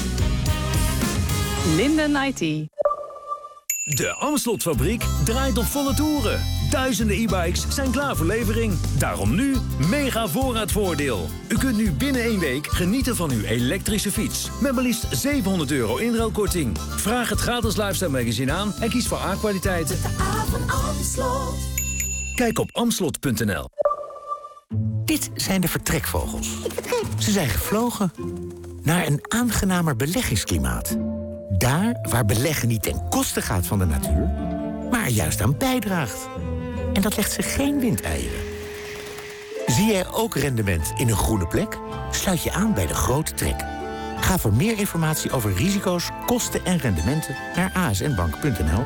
Linden IT. De Amstelotfabriek draait op volle toeren. Duizenden e-bikes zijn klaar voor levering. Daarom nu mega voorraadvoordeel. U kunt nu binnen 1 week genieten van uw elektrische fiets. Met maar liefst €700 inruilkorting. Vraag het gratis Lifestyle magazine aan en kies voor A-kwaliteit. De A van Amstelot. Kijk op amstelot.nl. Dit zijn de vertrekvogels. Ze zijn gevlogen naar een aangenamer beleggingsklimaat. Daar waar beleggen niet ten koste gaat van de natuur, maar er juist aan bijdraagt. En dat legt ze geen windeieren. Zie jij ook rendement in een groene plek? Sluit je aan bij de Grote Trek. Ga voor meer informatie over risico's, kosten en rendementen naar asnbank.nl.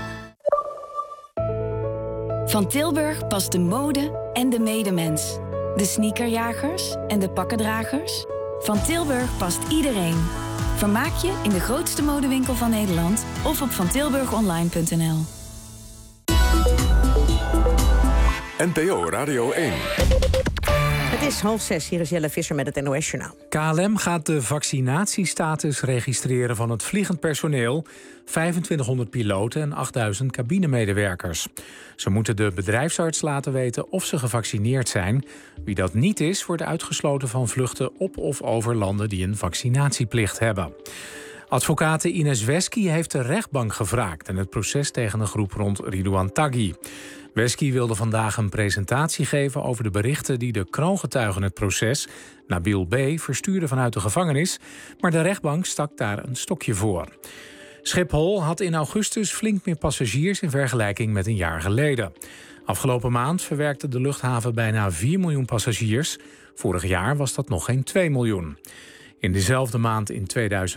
Van Tilburg past de mode en de medemens. De sneakerjagers en de pakkendragers. Van Tilburg past iedereen. Vermaak je in de grootste modewinkel van Nederland of op vantilburgonline.nl. NPO Radio 1. Het is 5:30, hier is Jelle Visser met het NOS-journaal. KLM gaat de vaccinatiestatus registreren van het vliegend personeel, 2500 piloten en 8000 cabinemedewerkers. Ze moeten de bedrijfsarts laten weten of ze gevaccineerd zijn. Wie dat niet is, wordt uitgesloten van vluchten op of over landen die een vaccinatieplicht hebben. Advocate Ines Wesky heeft de rechtbank gevraagd in het proces tegen een groep rond Ridouan Taghi. Wesky wilde vandaag een presentatie geven over de berichten die de kroongetuige in het proces, Nabil B., verstuurde vanuit de gevangenis, maar de rechtbank stak daar een stokje voor. Schiphol had in augustus flink meer passagiers in vergelijking met een jaar geleden. Afgelopen maand verwerkte de luchthaven bijna 4 miljoen passagiers. Vorig jaar was dat nog geen 2 miljoen. In dezelfde maand in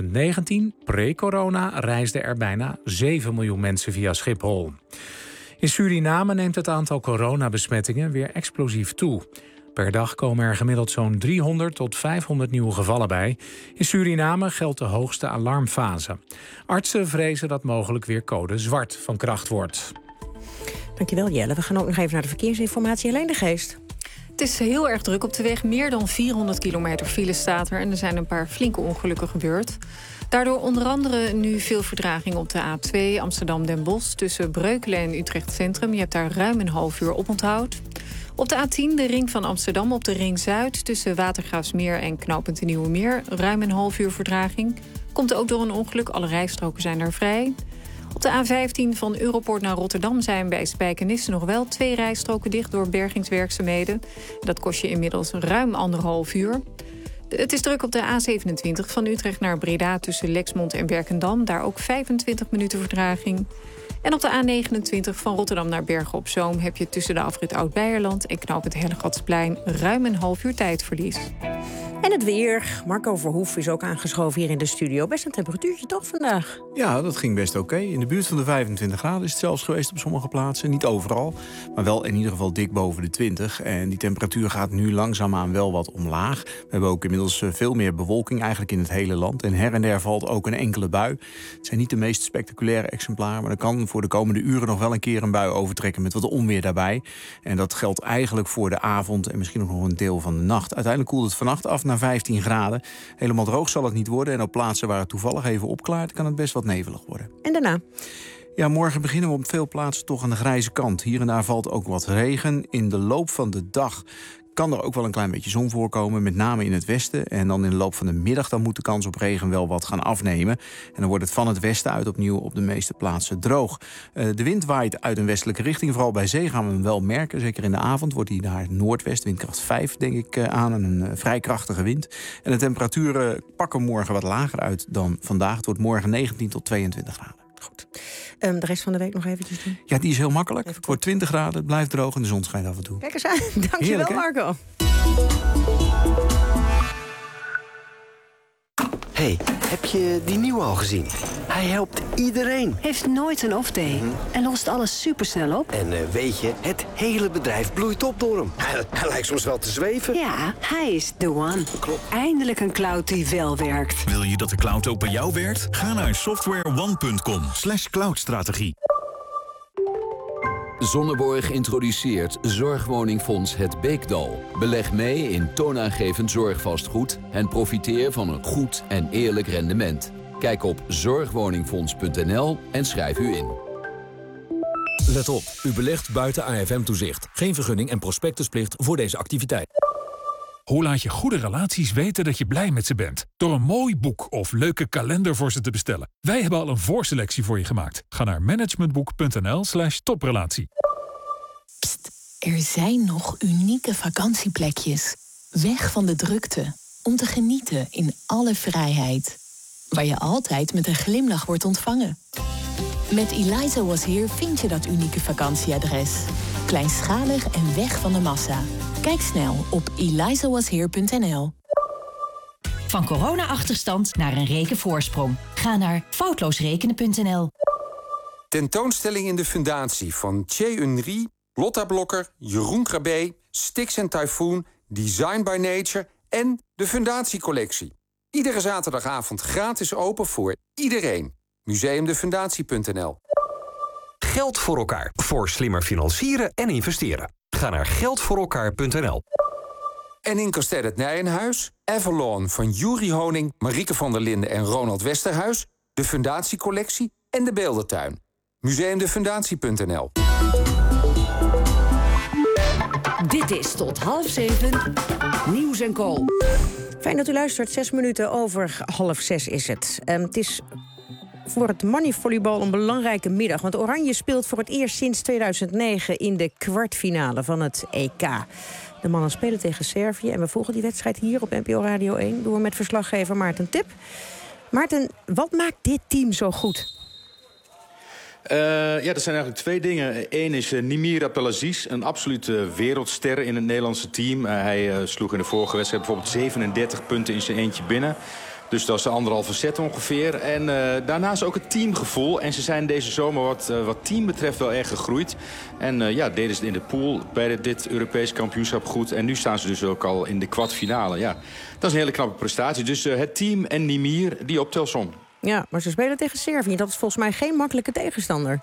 2019, pre-corona, reisden er bijna 7 miljoen mensen via Schiphol. In Suriname neemt het aantal coronabesmettingen weer explosief toe. Per dag komen er gemiddeld zo'n 300 tot 500 nieuwe gevallen bij. In Suriname geldt de hoogste alarmfase. Artsen vrezen dat mogelijk weer code zwart van kracht wordt. Dankjewel Jelle. We gaan ook nog even naar de verkeersinformatie. Helene de Geest. Het is heel erg druk op de weg. Meer dan 400 kilometer file staat er. En er zijn een paar flinke ongelukken gebeurd. Daardoor onder andere nu veel vertraging op de A2 Amsterdam-Den Bosch tussen Breukelen en Utrecht Centrum. Je hebt daar ruim een half uur op onthoud. Op de A10 de ring van Amsterdam op de ring Zuid tussen Watergraafsmeer en knooppunt de Nieuwe Meer. Ruim een half uur vertraging. Komt ook door een ongeluk. Alle rijstroken zijn er vrij. Op de A15 van Europoort naar Rotterdam zijn bij Spijkenisse nog wel 2 rijstroken dicht door bergingswerkzaamheden. Dat kost je inmiddels ruim 1,5 uur. Het is druk op de A27 van Utrecht naar Breda tussen Lexmond en Werkendam. Daar ook 25 minuten vertraging. En op de A29 van Rotterdam naar Bergen op Zoom heb je tussen de afrit Oud-Beierland en knooppunt Hellegatsplein ruim een half uur tijdverlies. En het weer. Marco Verhoef is ook aangeschoven hier in de studio. Best een temperatuurtje toch vandaag? Ja, dat ging best oké. In de buurt van de 25 graden is het zelfs geweest op sommige plaatsen. Niet overal, maar wel in ieder geval dik boven de 20. En die temperatuur gaat nu langzaamaan wel wat omlaag. We hebben ook inmiddels veel meer bewolking eigenlijk in het hele land. En her en der valt ook een enkele bui. Het zijn niet de meest spectaculaire exemplaren, maar er kan voor de komende uren nog wel een keer een bui overtrekken met wat onweer daarbij. En dat geldt eigenlijk voor de avond en misschien ook nog een deel van de nacht. Uiteindelijk koelt het vannacht af naar 15 graden. Helemaal droog zal het niet worden. En op plaatsen waar het toevallig even opklaart, kan het best wat nevelig worden. En daarna? Ja, morgen beginnen we op veel plaatsen toch aan de grijze kant. Hier en daar valt ook wat regen. In de loop van de dag kan er ook wel een klein beetje zon voorkomen, met name in het westen. En dan in de loop van de middag dan moet de kans op regen wel wat gaan afnemen. En dan wordt het van het westen uit opnieuw op de meeste plaatsen droog. De wind waait uit een westelijke richting. Vooral bij zee gaan we hem wel merken. Zeker in de avond wordt hij naar noordwest, windkracht 5 denk ik aan. En een vrij krachtige wind. En de temperaturen pakken morgen wat lager uit dan vandaag. Het wordt morgen 19 tot 22 graden. Goed. De rest van de week nog eventjes doen? Ja, die is heel makkelijk. Het wordt 20 graden, het blijft droog en de zon schijnt af en toe. Kijk eens aan. Dankjewel, Heerlijk, Marco. Hey, heb je die nieuwe al gezien? Hij helpt iedereen. Heeft nooit een off-day. En lost alles supersnel op. En weet je, het hele bedrijf bloeit op door hem. Hij lijkt soms wel te zweven. Ja, hij is the one. Klopt. Eindelijk een cloud die wel werkt. Wil je dat de cloud ook bij jou werkt? Ga naar softwareone.com/cloudstrategie. Sonneborg introduceert Zorgwoningfonds Het Beekdal. Beleg mee in toonaangevend zorgvastgoed en profiteer van een goed en eerlijk rendement. Kijk op zorgwoningfonds.nl en schrijf u in. Let op, u belegt buiten AFM-toezicht. Geen vergunning en prospectusplicht voor deze activiteit. Hoe laat je goede relaties weten dat je blij met ze bent? Door een mooi boek of leuke kalender voor ze te bestellen. Wij hebben al een voorselectie voor je gemaakt. Ga naar managementboek.nl/toprelatie. Pst, er zijn nog unieke vakantieplekjes. Weg van de drukte. Om te genieten in alle vrijheid. Waar je altijd met een glimlach wordt ontvangen. Met Eliza Was Here vind je dat unieke vakantieadres. Kleinschalig en weg van de massa. Kijk snel op elizawasheer.nl. Van corona-achterstand naar een rekenvoorsprong. Ga naar foutloosrekenen.nl. Tentoonstelling in de Fundatie van Thierry Unry, Lotta Blokker, Jeroen Krabbe, Stix en Typhoon, Design by Nature en de Fundatiecollectie. Iedere zaterdagavond gratis open voor iedereen. Museumdefundatie.nl. Geld voor elkaar. Voor slimmer financieren en investeren. Ga naar geldvoorelkaar.nl. En in Kasteel het Nijenhuis, Avalon van Juri Honing, Marieke van der Linden en Ronald Westerhuis, de Fundatiecollectie en de Beeldentuin. Museumdefundatie.nl. Dit is tot 6:30 Nieuws en Co. Fijn dat u luistert. 6 minuten over 5:30 is het. Het is voor het mannenvolleybal een belangrijke middag. Want Oranje speelt voor het eerst sinds 2009 in de kwartfinale van het EK. De mannen spelen tegen Servië. En we volgen die wedstrijd hier op NPO Radio 1. Doen we met verslaggever Maarten Tip. Maarten, wat maakt dit team zo goed? Ja, dat zijn eigenlijk 2 dingen. Eén is Nimir Abdelaziz, een absolute wereldster in het Nederlandse team. Hij sloeg in de vorige wedstrijd bijvoorbeeld 37 punten in zijn eentje binnen. Dus dat is 1,5 set ongeveer. En daarnaast ook het teamgevoel. En ze zijn deze zomer wat team betreft wel erg gegroeid. En deden ze in de pool bij dit Europees kampioenschap goed. En nu staan ze dus ook al in de kwartfinale. Ja, dat is een hele knappe prestatie. Dus het team en Nimir, die op telsom. Ja, maar ze spelen tegen Servië. Dat is volgens mij geen makkelijke tegenstander.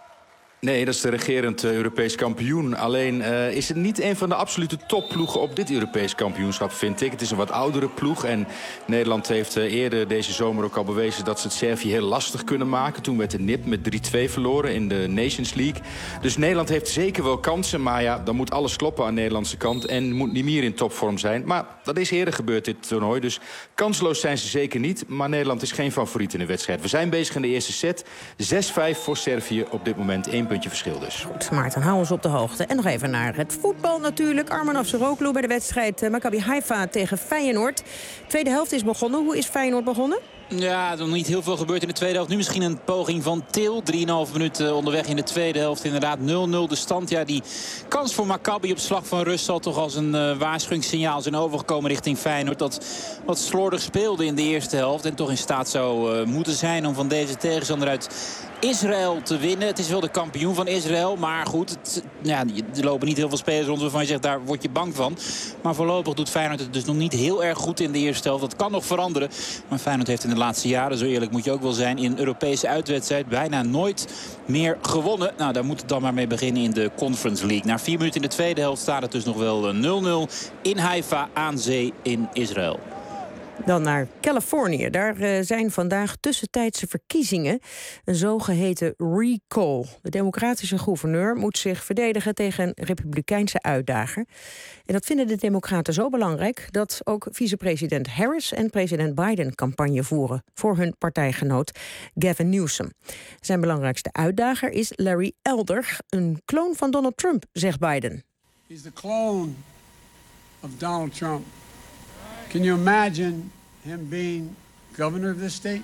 Nee, dat is de regerend Europees kampioen. Alleen is het niet een van de absolute topploegen op dit Europees kampioenschap, vind ik. Het is een wat oudere ploeg. En Nederland heeft eerder deze zomer ook al bewezen dat ze het Servië heel lastig kunnen maken. Toen werd de NIP met 3-2 verloren in de Nations League. Dus Nederland heeft zeker wel kansen. Maar ja, dan moet alles kloppen aan de Nederlandse kant. En moet niet meer in topvorm zijn. Maar dat is eerder gebeurd, dit toernooi. Dus kansloos zijn ze zeker niet. Maar Nederland is geen favoriet in de wedstrijd. We zijn bezig in de eerste set. 6-5 voor Servië op dit moment. 1 puntje verschil dus. Goed, Maarten, hou ons op de hoogte. En nog even naar het voetbal natuurlijk. Arman Afsaroglu bij de wedstrijd Maccabi Haifa tegen Feyenoord. Tweede helft is begonnen. Hoe is Feyenoord begonnen? Ja, er is nog niet heel veel gebeurd in de tweede helft. Nu misschien een poging van Til. 3,5 minuten onderweg in de tweede helft. Inderdaad 0-0 de stand. Ja, die kans voor Maccabi op slag van rust zal toch als een waarschuwingssignaal zijn overgekomen richting Feyenoord. Dat wat slordig speelde in de eerste helft. En toch in staat zou moeten zijn om van deze tegenstander uit Israël te winnen. Het is wel de kampioen van Israël. Maar goed, er lopen niet heel veel spelers rond waarvan je zegt, daar word je bang van. Maar voorlopig doet Feyenoord het dus nog niet heel erg goed in de eerste helft. Dat kan nog veranderen. Maar Feyenoord heeft in de laatste jaren, zo eerlijk moet je ook wel zijn, in een Europese uitwedstrijd bijna nooit meer gewonnen. Nou, daar moet het dan maar mee beginnen in de Conference League. Na 4 minuten in de tweede helft staat het dus nog wel 0-0 in Haifa aan zee in Israël. Dan naar Californië. Daar zijn vandaag tussentijdse verkiezingen. Een zogeheten recall. De democratische gouverneur moet zich verdedigen tegen een republikeinse uitdager. En dat vinden de democraten zo belangrijk dat ook vicepresident Harris en president Biden campagne voeren voor hun partijgenoot Gavin Newsom. Zijn belangrijkste uitdager is Larry Elder, een kloon van Donald Trump, zegt Biden. He's the clone of Donald Trump. Can you imagine him being governor of this state?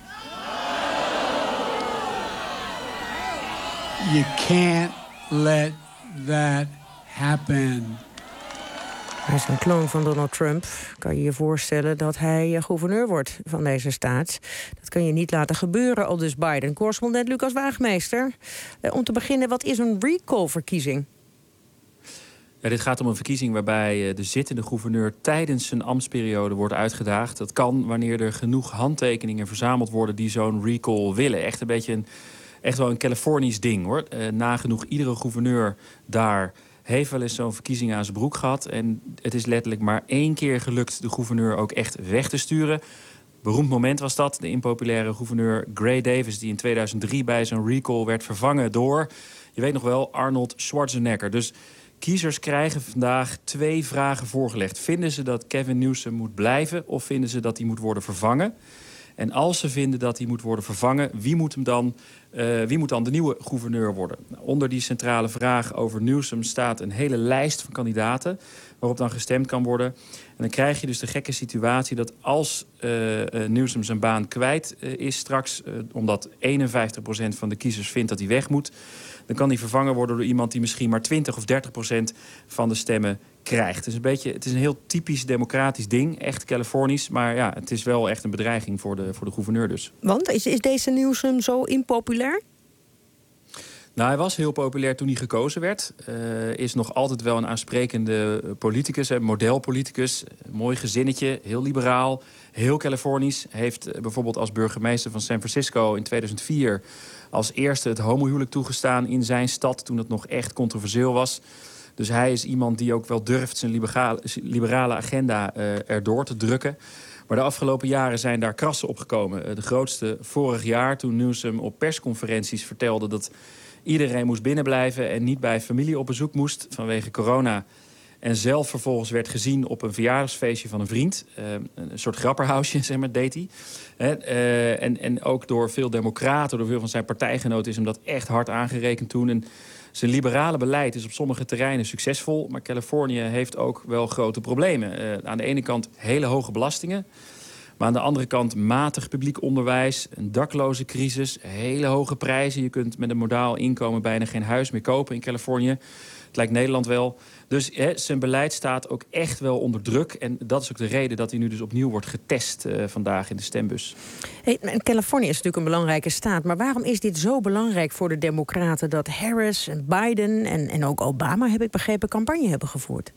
You can't let that happen. Hij is een kloon van Donald Trump. Kan je je voorstellen dat hij gouverneur wordt van deze staat? Dat kan je niet laten gebeuren, aldus Biden. Correspondent Lucas Waagmeester. Om te beginnen, wat is een recall-verkiezing? Ja, dit gaat om een verkiezing waarbij de zittende gouverneur tijdens zijn ambtsperiode wordt uitgedaagd. Dat kan wanneer er genoeg handtekeningen verzameld worden die zo'n recall willen. Echt wel een Californisch ding, hoor. Nagenoeg iedere gouverneur daar heeft wel eens zo'n verkiezing aan zijn broek gehad. En het is letterlijk maar 1 keer gelukt de gouverneur ook echt weg te sturen. Beroemd moment was dat. De impopulaire gouverneur Gray Davis, die in 2003 bij zo'n recall werd vervangen door, je weet nog wel, Arnold Schwarzenegger. Dus kiezers krijgen vandaag 2 vragen voorgelegd. Vinden ze dat Gavin Newsom moet blijven of vinden ze dat hij moet worden vervangen? En als ze vinden dat hij moet worden vervangen, wie moet dan de nieuwe gouverneur worden? Onder die centrale vraag over Newsom staat een hele lijst van kandidaten waarop dan gestemd kan worden. En dan krijg je dus de gekke situatie dat als Newsom zijn baan kwijt is straks, omdat 51% van de kiezers vindt dat hij weg moet, dan kan hij vervangen worden door iemand die misschien maar 20 of 30% van de stemmen krijgt. Het is een heel typisch democratisch ding, echt Californisch. Maar ja, het is wel echt een bedreiging voor de gouverneur dus. Want is deze Newsom zo impopulair? Nou, hij was heel populair toen hij gekozen werd. Is nog altijd wel een aansprekende politicus, een modelpoliticus. Mooi gezinnetje, heel liberaal, heel Californisch. Heeft bijvoorbeeld als burgemeester van San Francisco in 2004 als eerste het homohuwelijk toegestaan in zijn stad, toen het nog echt controversieel was. Dus hij is iemand die ook wel durft zijn liberale agenda erdoor te drukken. Maar de afgelopen jaren zijn daar krassen opgekomen. De grootste vorig jaar, toen Newsom op persconferenties vertelde dat iedereen moest binnenblijven en niet bij familie op bezoek moest vanwege corona. En zelf vervolgens werd gezien op een verjaardagsfeestje van een vriend. Een soort grapperhausje, zeg maar, deed hij. En ook door veel democraten, door veel van zijn partijgenoten is hem dat echt hard aangerekend toen. En zijn liberale beleid is op sommige terreinen succesvol, maar Californië heeft ook wel grote problemen. Aan de ene kant hele hoge belastingen, maar aan de andere kant matig publiek onderwijs, een daklozencrisis, hele hoge prijzen. Je kunt met een modaal inkomen bijna geen huis meer kopen in Californië. Het lijkt Nederland wel. Dus zijn beleid staat ook echt wel onder druk. En dat is ook de reden dat hij nu dus opnieuw wordt getest vandaag in de stembus. Californië is natuurlijk een belangrijke staat. Maar waarom is dit zo belangrijk voor de Democraten dat Harris en Biden en ook Obama, heb ik begrepen, campagne hebben gevoerd?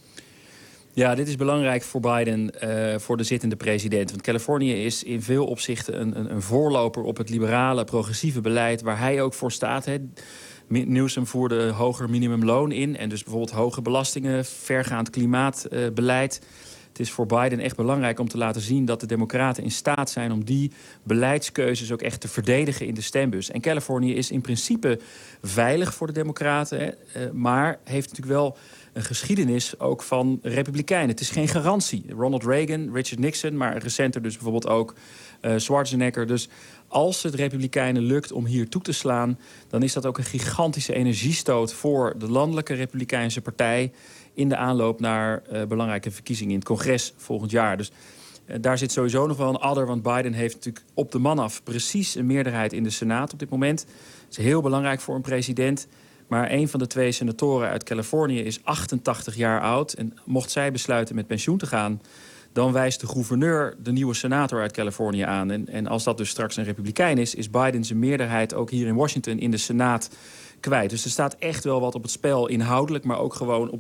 Ja, dit is belangrijk voor Biden, voor de zittende president. Want Californië is in veel opzichten een voorloper op het liberale, progressieve beleid waar hij ook voor staat. Newsom voerde hoger minimumloon in en dus bijvoorbeeld hoge belastingen, vergaand klimaatbeleid. Het is voor Biden echt belangrijk om te laten zien dat de Democraten in staat zijn om die beleidskeuzes ook echt te verdedigen in de stembus. En Californië is in principe veilig voor de Democraten, maar heeft natuurlijk wel een geschiedenis ook van republikeinen. Het is geen garantie. Ronald Reagan, Richard Nixon, maar recenter dus bijvoorbeeld ook Schwarzenegger. Dus als het republikeinen lukt om hier toe te slaan, dan is dat ook een gigantische energiestoot voor de landelijke Republikeinse partij in de aanloop naar belangrijke verkiezingen in het congres volgend jaar. Dus daar zit sowieso nog wel een adder, want Biden heeft natuurlijk op de man af precies een meerderheid in de Senaat op dit moment. Dat is heel belangrijk voor een president. Maar een van de 2 senatoren uit Californië is 88 jaar oud. En mocht zij besluiten met pensioen te gaan, dan wijst de gouverneur de nieuwe senator uit Californië aan. En als dat dus straks een republikein is Biden zijn meerderheid ook hier in Washington in de Senaat kwijt. Dus er staat echt wel wat op het spel inhoudelijk, maar ook gewoon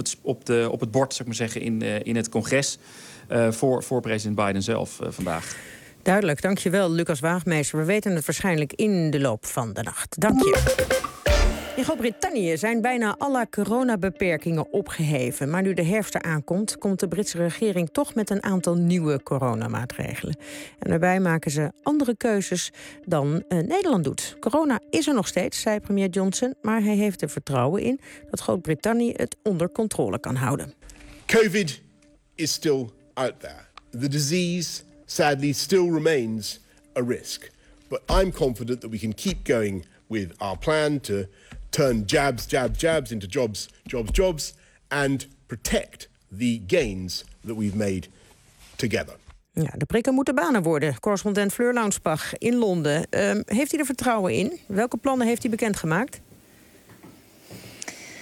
op het bord, zou ik maar zeggen, in het congres voor president Biden zelf vandaag. Duidelijk, dankjewel Lucas Waagmeester. We weten het waarschijnlijk in de loop van de nacht. Dank je. In Groot-Brittannië zijn bijna alle coronabeperkingen opgeheven. Maar nu de herfst eraan komt de Britse regering toch met een aantal nieuwe coronamaatregelen. En daarbij maken ze andere keuzes dan Nederland doet. Corona is er nog steeds, zei premier Johnson, maar hij heeft er vertrouwen in dat Groot-Brittannië het onder controle kan houden. COVID is still out there. The disease, sadly, still remains a risk. But I'm confident that we can keep going with our plan to turn jabs into jobs, and protect the gains that we've made together. Ja, de prikken moeten banen worden. Correspondent Fleur Launsbach in Londen. Heeft hij er vertrouwen in? Welke plannen heeft hij bekendgemaakt?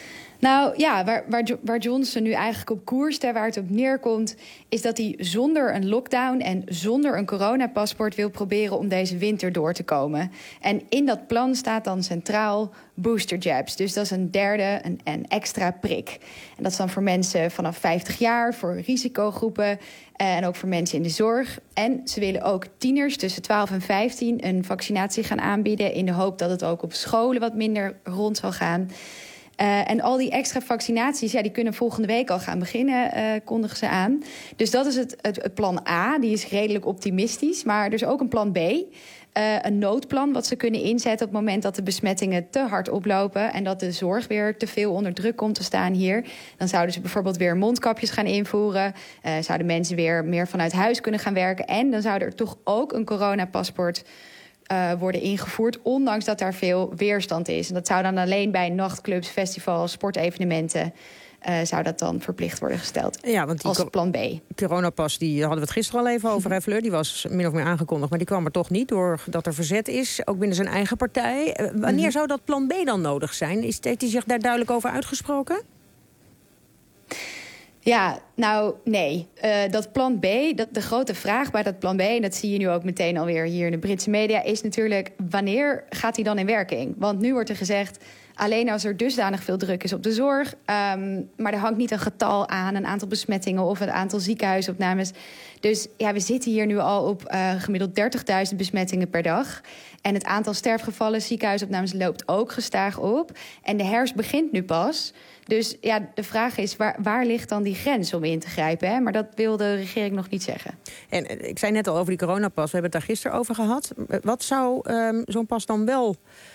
Nou ja, waar Johnson nu eigenlijk op koerst, waar het op neerkomt, is dat hij zonder een lockdown en zonder een coronapaspoort wil proberen om deze winter door te komen. En in dat plan staat dan centraal booster jabs. Dus dat is een derde, een extra prik. En dat is dan voor mensen vanaf 50 jaar, voor risicogroepen en ook voor mensen in de zorg. En ze willen ook tieners tussen 12 en 15 een vaccinatie gaan aanbieden in de hoop dat het ook op scholen wat minder rond zal gaan. En al die extra vaccinaties, die kunnen volgende week al gaan beginnen, kondigen ze aan. Dus dat is het plan A, die is redelijk optimistisch. Maar er is ook een plan B, een noodplan wat ze kunnen inzetten op het moment dat de besmettingen te hard oplopen en dat de zorg weer te veel onder druk komt te staan hier. Dan zouden ze bijvoorbeeld weer mondkapjes gaan invoeren. Zouden mensen weer meer vanuit huis kunnen gaan werken. En dan zou er toch ook een coronapaspoort worden ingevoerd, ondanks dat daar veel weerstand is. En dat zou dan alleen bij nachtclubs, festivals, sportevenementen zou dat dan verplicht worden gesteld. Ja, want als plan B. Coronapas, die hadden we het gisteren al even over, hè, Fleur. Die was min of meer aangekondigd, maar die kwam er toch niet, doordat er verzet is, ook binnen zijn eigen partij. Wanneer zou dat plan B dan nodig zijn? Heeft hij zich daar duidelijk over uitgesproken? Ja, nou, nee. Dat plan B, de grote vraag bij dat plan B, en dat zie je nu ook meteen alweer hier in de Britse media, is natuurlijk, wanneer gaat hij dan in werking? Want nu wordt er gezegd, alleen als er dusdanig veel druk is op de zorg, maar er hangt niet een getal aan, een aantal besmettingen of een aantal ziekenhuisopnames. Dus ja, we zitten hier nu al op gemiddeld 30.000 besmettingen per dag. En het aantal sterfgevallen, ziekenhuisopnames loopt ook gestaag op. En de herfst begint nu pas. Dus ja, de vraag is, waar ligt dan die grens om in te grijpen? Hè? Maar dat wil de regering nog niet zeggen. En ik zei net al over die coronapas, we hebben het daar gisteren over gehad. Wat zou zo'n pas dan wel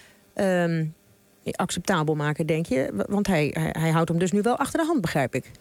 acceptabel maken, denk je? Want hij houdt hem dus nu wel achter de hand, begrijp ik.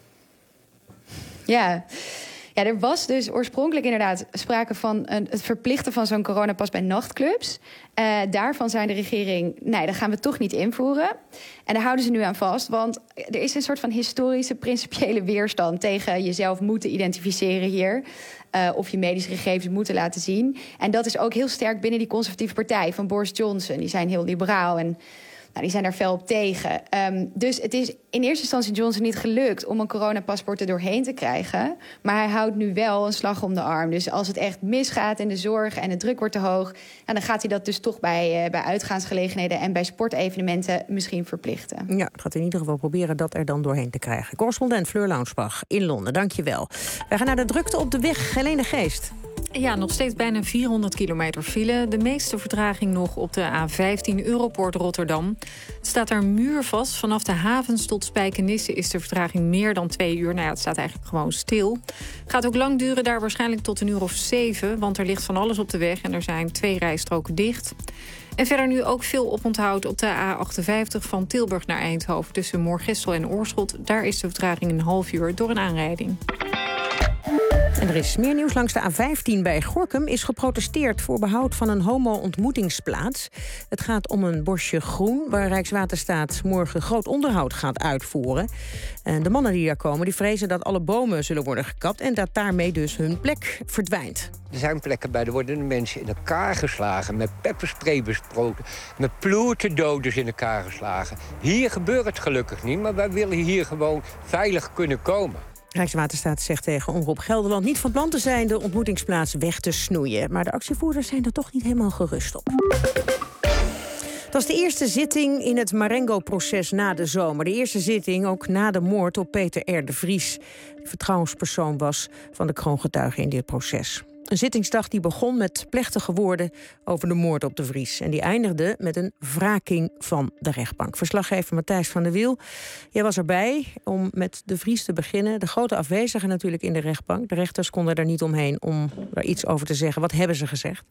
Ja, er was dus oorspronkelijk inderdaad sprake van het verplichten van zo'n coronapas bij nachtclubs. Daarvan zei de regering, nee, dat gaan we toch niet invoeren. En daar houden ze nu aan vast, want er is een soort van historische principiële weerstand tegen jezelf moeten identificeren hier. Of je medische gegevens moeten laten zien. En dat is ook heel sterk binnen die conservatieve partij van Boris Johnson. Die zijn heel liberaal en die zijn daar fel op tegen. Dus het is in eerste instantie Johnson niet gelukt om een coronapaspoort er doorheen te krijgen. Maar hij houdt nu wel een slag om de arm. Dus als het echt misgaat in de zorg en de druk wordt te hoog, dan gaat hij dat dus toch bij uitgaansgelegenheden en bij sportevenementen misschien verplichten. Ja, het gaat in ieder geval proberen dat er dan doorheen te krijgen. Correspondent Fleur Launsbach in Londen, dank je wel. Wij gaan naar de drukte op de weg. Helene Geest. Ja, nog steeds bijna 400 kilometer file. De meeste vertraging nog op de A15 Europoort Rotterdam. Het staat daar muurvast. Vanaf de havens tot Spijkenisse is de vertraging meer dan 2 uur. Nou ja, het staat eigenlijk gewoon stil. Gaat ook lang duren, daar waarschijnlijk tot 7:00... want er ligt van alles op de weg en er zijn 2 rijstroken dicht. En verder nu ook veel oponthoud op de A58 van Tilburg naar Eindhoven, tussen Moorgestel en Oorschot. Daar is de vertraging een half uur door een aanrijding. En er is meer nieuws. Langs de A15 bij Gorinchem is geprotesteerd voor behoud van een homo-ontmoetingsplaats. Het gaat om een bosje groen waar Rijkswaterstaat morgen groot onderhoud gaat uitvoeren. En de mannen die daar komen, die vrezen dat alle bomen zullen worden gekapt en dat daarmee dus hun plek verdwijnt. Er zijn plekken bij, er worden de mensen in elkaar geslagen, met pepperspray besproken, met ploertendoders in elkaar geslagen. Hier gebeurt het gelukkig niet, maar wij willen hier gewoon veilig kunnen komen. Rijkswaterstaat zegt tegen Omroep Gelderland niet van plan te zijn de ontmoetingsplaats weg te snoeien. Maar de actievoerders zijn er toch niet helemaal gerust op. Het was de eerste zitting in het Marengo-proces na de zomer. De eerste zitting ook na de moord op Peter R. de Vries. Die vertrouwenspersoon was van de kroongetuigen in dit proces. Een zittingsdag die begon met plechtige woorden over de moord op de Vries. En die eindigde met een wraking van de rechtbank. Verslaggever Matthijs van der Wiel, jij was erbij om met de Vries te beginnen. De grote afwezige natuurlijk in de rechtbank. De rechters konden er niet omheen om er iets over te zeggen. Wat hebben ze gezegd?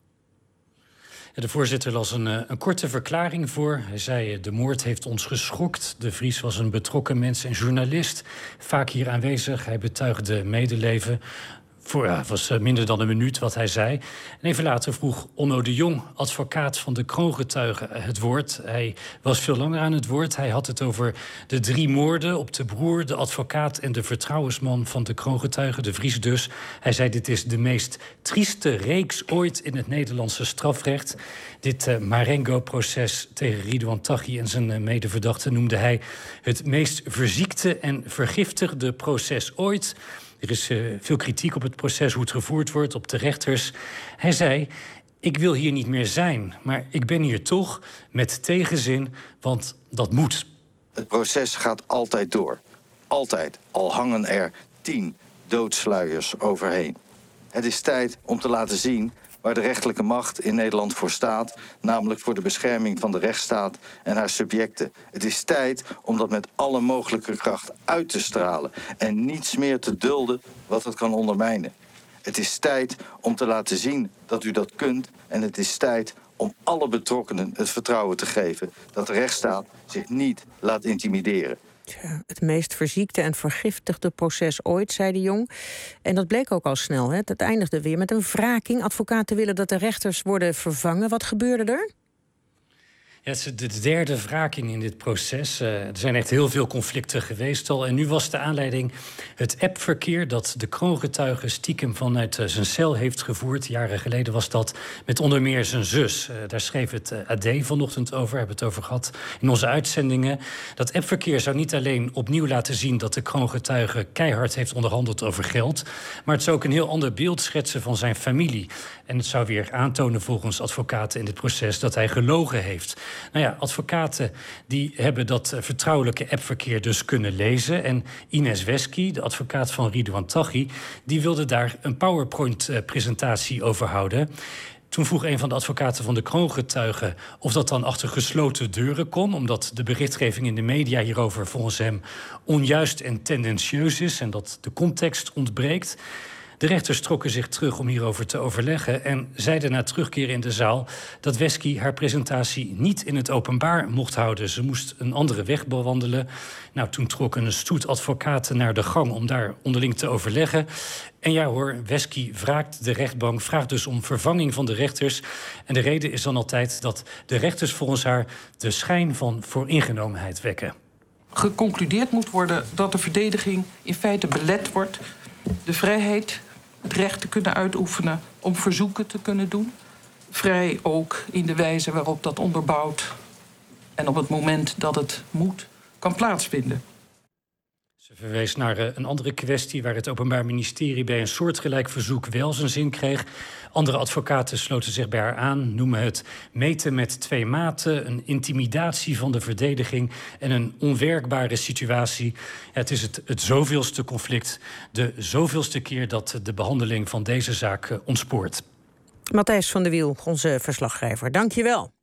De voorzitter las een korte verklaring voor. Hij zei, de moord heeft ons geschokt. De Vries was een betrokken mens en journalist. Vaak hier aanwezig. Hij betuigde medeleven. was minder dan een minuut wat hij zei. En even later vroeg Onno de Jong, advocaat van de kroongetuigen, het woord. Hij was veel langer aan het woord. Hij had het over de 3 moorden op de broer, de advocaat en de vertrouwensman van de kroongetuigen, de Vries dus. Hij zei, dit is de meest trieste reeks ooit in het Nederlandse strafrecht. Dit Marengo-proces tegen Ridouan Taghi en zijn medeverdachten noemde hij het meest verziekte en vergiftigde proces ooit. Er is veel kritiek op het proces, hoe het gevoerd wordt, op de rechters. Hij zei, ik wil hier niet meer zijn, maar ik ben hier toch met tegenzin, want dat moet. Het proces gaat altijd door. Altijd. Al hangen er 10 doodsluiers overheen. Het is tijd om te laten zien waar de rechterlijke macht in Nederland voor staat, namelijk voor de bescherming van de rechtsstaat en haar subjecten. Het is tijd om dat met alle mogelijke kracht uit te stralen en niets meer te dulden wat het kan ondermijnen. Het is tijd om te laten zien dat u dat kunt en het is tijd om alle betrokkenen het vertrouwen te geven dat de rechtsstaat zich niet laat intimideren. Ja, het meest verziekte en vergiftigde proces ooit, zei de Jong. En dat bleek ook al snel. Hè? Het eindigde weer met een wraking. Advocaten willen dat de rechters worden vervangen. Wat gebeurde er? Ja, het is de 3e wraking in dit proces. Er zijn echt heel veel conflicten geweest al. En nu was de aanleiding het appverkeer dat de kroongetuige stiekem vanuit zijn cel heeft gevoerd. Jaren geleden was dat met onder meer zijn zus. Daar schreef het AD vanochtend over, hebben het over gehad in onze uitzendingen. Dat appverkeer zou niet alleen opnieuw laten zien dat de kroongetuige keihard heeft onderhandeld over geld, maar het zou ook een heel ander beeld schetsen van zijn familie. En het zou weer aantonen volgens advocaten in dit proces dat hij gelogen heeft. Nou ja, advocaten die hebben dat vertrouwelijke appverkeer dus kunnen lezen. En Ines Wesky, de advocaat van Ridouan Taghi, die wilde daar een PowerPoint-presentatie over houden. Toen vroeg een van de advocaten van de kroongetuigen of dat dan achter gesloten deuren kon, omdat de berichtgeving in de media hierover volgens hem onjuist en tendentieus is en dat de context ontbreekt. De rechters trokken zich terug om hierover te overleggen en zeiden na terugkeer in de zaal dat Wesky haar presentatie niet in het openbaar mocht houden. Ze moest een andere weg bewandelen. Nou, toen trok een stoet advocaten naar de gang om daar onderling te overleggen. En ja hoor, Wesky wraakt de rechtbank, vraagt dus om vervanging van de rechters. En de reden is dan altijd dat de rechters volgens haar de schijn van vooringenomenheid wekken. Geconcludeerd moet worden dat de verdediging in feite belet wordt de vrijheid, het recht te kunnen uitoefenen om verzoeken te kunnen doen. Vrij ook in de wijze waarop dat onderbouwd en op het moment dat het moet, kan plaatsvinden. Ze verwees naar een andere kwestie waar het Openbaar Ministerie bij een soortgelijk verzoek wel zijn zin kreeg. Andere advocaten sloten zich bij haar aan, noemen het meten met 2 maten, een intimidatie van de verdediging en een onwerkbare situatie. Ja, het is het zoveelste conflict, de zoveelste keer dat de behandeling van deze zaak ontspoort. Matthijs van der Wiel, onze verslaggever, dank je wel.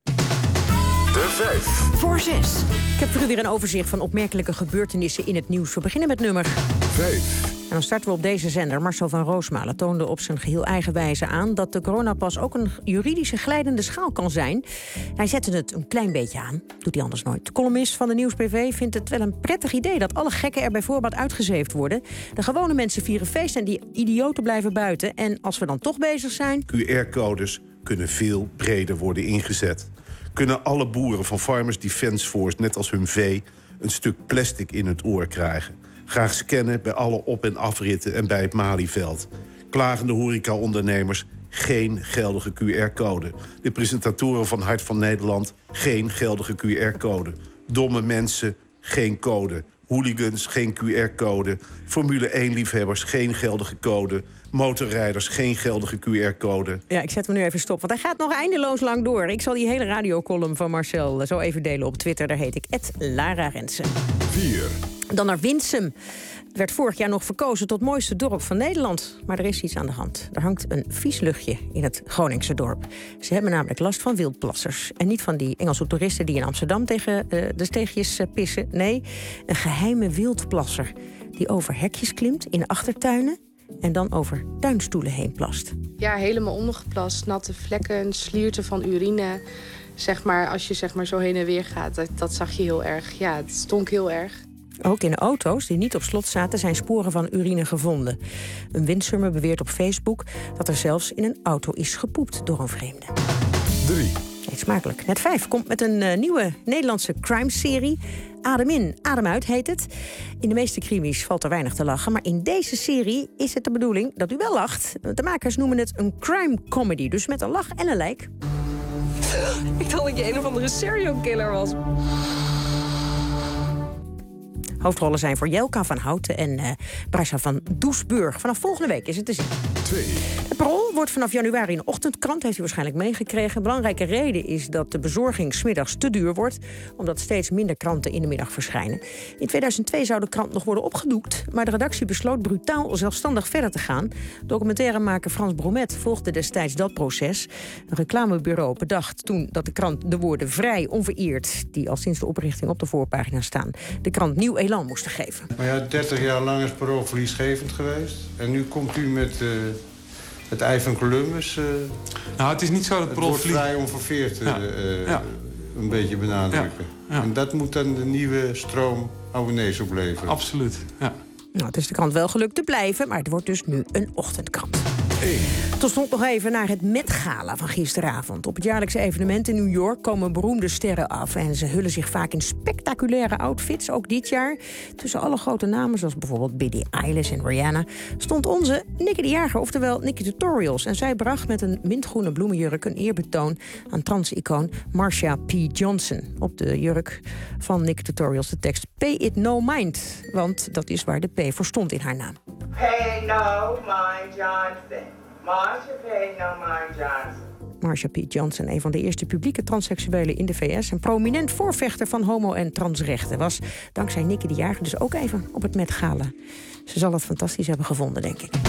De 5 voor 6. Ik heb voor u weer een overzicht van opmerkelijke gebeurtenissen in het nieuws. We beginnen met nummer 5. En dan starten we op deze zender. Marcel van Roosmalen toonde op zijn geheel eigen wijze aan dat de coronapas ook een juridische glijdende schaal kan zijn. Hij zette het een klein beetje aan. Doet hij anders nooit. De columnist van de Nieuwsbv vindt het wel een prettig idee dat alle gekken er bij voorbaat uitgezeefd worden. De gewone mensen vieren feest en die idioten blijven buiten. En als we dan toch bezig zijn... QR-codes kunnen veel breder worden ingezet. Kunnen alle boeren van Farmers Defence Force, net als hun vee, een stuk plastic in het oor krijgen. Graag scannen bij alle op- en afritten en bij het Malieveld. Klagende horecaondernemers, geen geldige QR-code. De presentatoren van Hart van Nederland, geen geldige QR-code. Domme mensen, geen code. Hooligans, geen QR-code. Formule 1-liefhebbers, geen geldige code. Motorrijders, geen geldige QR-code. Ja, ik zet hem nu even stop, want hij gaat nog eindeloos lang door. Ik zal die hele radiocolumn van Marcel zo even delen op Twitter. Daar heet ik @Lara Rensen. 4. Dan naar Winsum. Het werd vorig jaar nog verkozen tot mooiste dorp van Nederland. Maar er is iets aan de hand. Er hangt een vies luchtje in het Groningse dorp. Ze hebben namelijk last van wildplassers. En niet van die Engelse toeristen die in Amsterdam tegen de steegjes pissen. Nee, een geheime wildplasser die over hekjes klimt in achtertuinen en dan over tuinstoelen heen plast. Ja, helemaal ondergeplast. Natte vlekken, slierten van urine. Zeg maar, als je zo heen en weer gaat, dat zag je heel erg. Ja, het stonk heel erg. Ook in auto's die niet op slot zaten zijn sporen van urine gevonden. Een windsummer beweert op Facebook dat er zelfs in een auto is gepoept door een vreemde. 3. Eet smakelijk. Net5 komt met een nieuwe Nederlandse crime-serie. Adem in, adem uit heet het. In de meeste crimies valt er weinig te lachen. Maar in deze serie is het de bedoeling dat u wel lacht. De makers noemen het een crime comedy. Dus met een lach en een lijk. Ik dacht dat je een of andere serial killer was. Hoofdrollen zijn voor Jelka van Houten en Brasa van Doesburg. Vanaf volgende week is het te zien. 2. Het Parool wordt vanaf januari een ochtendkrant, heeft u waarschijnlijk meegekregen. Een belangrijke reden is dat de bezorging 's middags te duur wordt, omdat steeds minder kranten in de middag verschijnen. In 2002 zou de krant nog worden opgedoekt, maar de redactie besloot brutaal zelfstandig verder te gaan. Documentairemaker Frans Bromet volgde destijds dat proces. Een reclamebureau bedacht toen dat de krant de woorden vrij, onvereerd, die al sinds de oprichting op de voorpagina staan, de krant nieuw elan moesten geven. Maar ja, 30 jaar lang is Parool verliesgevend geweest. En nu komt u met het ei van Columbus. Nou, het is niet zo dat Parool vrij onverveerd een beetje benadrukken. Ja. Ja. En dat moet dan de nieuwe stroom abonnees opleveren. Absoluut, ja. Nou, het is de krant wel gelukt te blijven, maar het wordt dus nu een ochtendkrant. Tot slot nog even naar het Met Gala van gisteravond. Op het jaarlijkse evenement in New York komen beroemde sterren af. En ze hullen zich vaak in spectaculaire outfits, ook dit jaar. Tussen alle grote namen, zoals bijvoorbeeld Billie Eilish en Rihanna, stond onze Nicky de Jager, oftewel Nicky Tutorials. En zij bracht met een mintgroene bloemenjurk een eerbetoon aan trans-icoon Marsha P. Johnson. Op de jurk van Nicky Tutorials de tekst Pay it no mind. Want dat is waar de P voor stond in haar naam. Pay no mind Johnson. Marsha Pay no mind Johnson. Marsha P. Johnson, een van de eerste publieke transseksuelen in de VS... en prominent voorvechter van homo- en transrechten... was dankzij Nicky de Jager dus ook even op het Met Gala. Ze zal het fantastisch hebben gevonden, denk ik.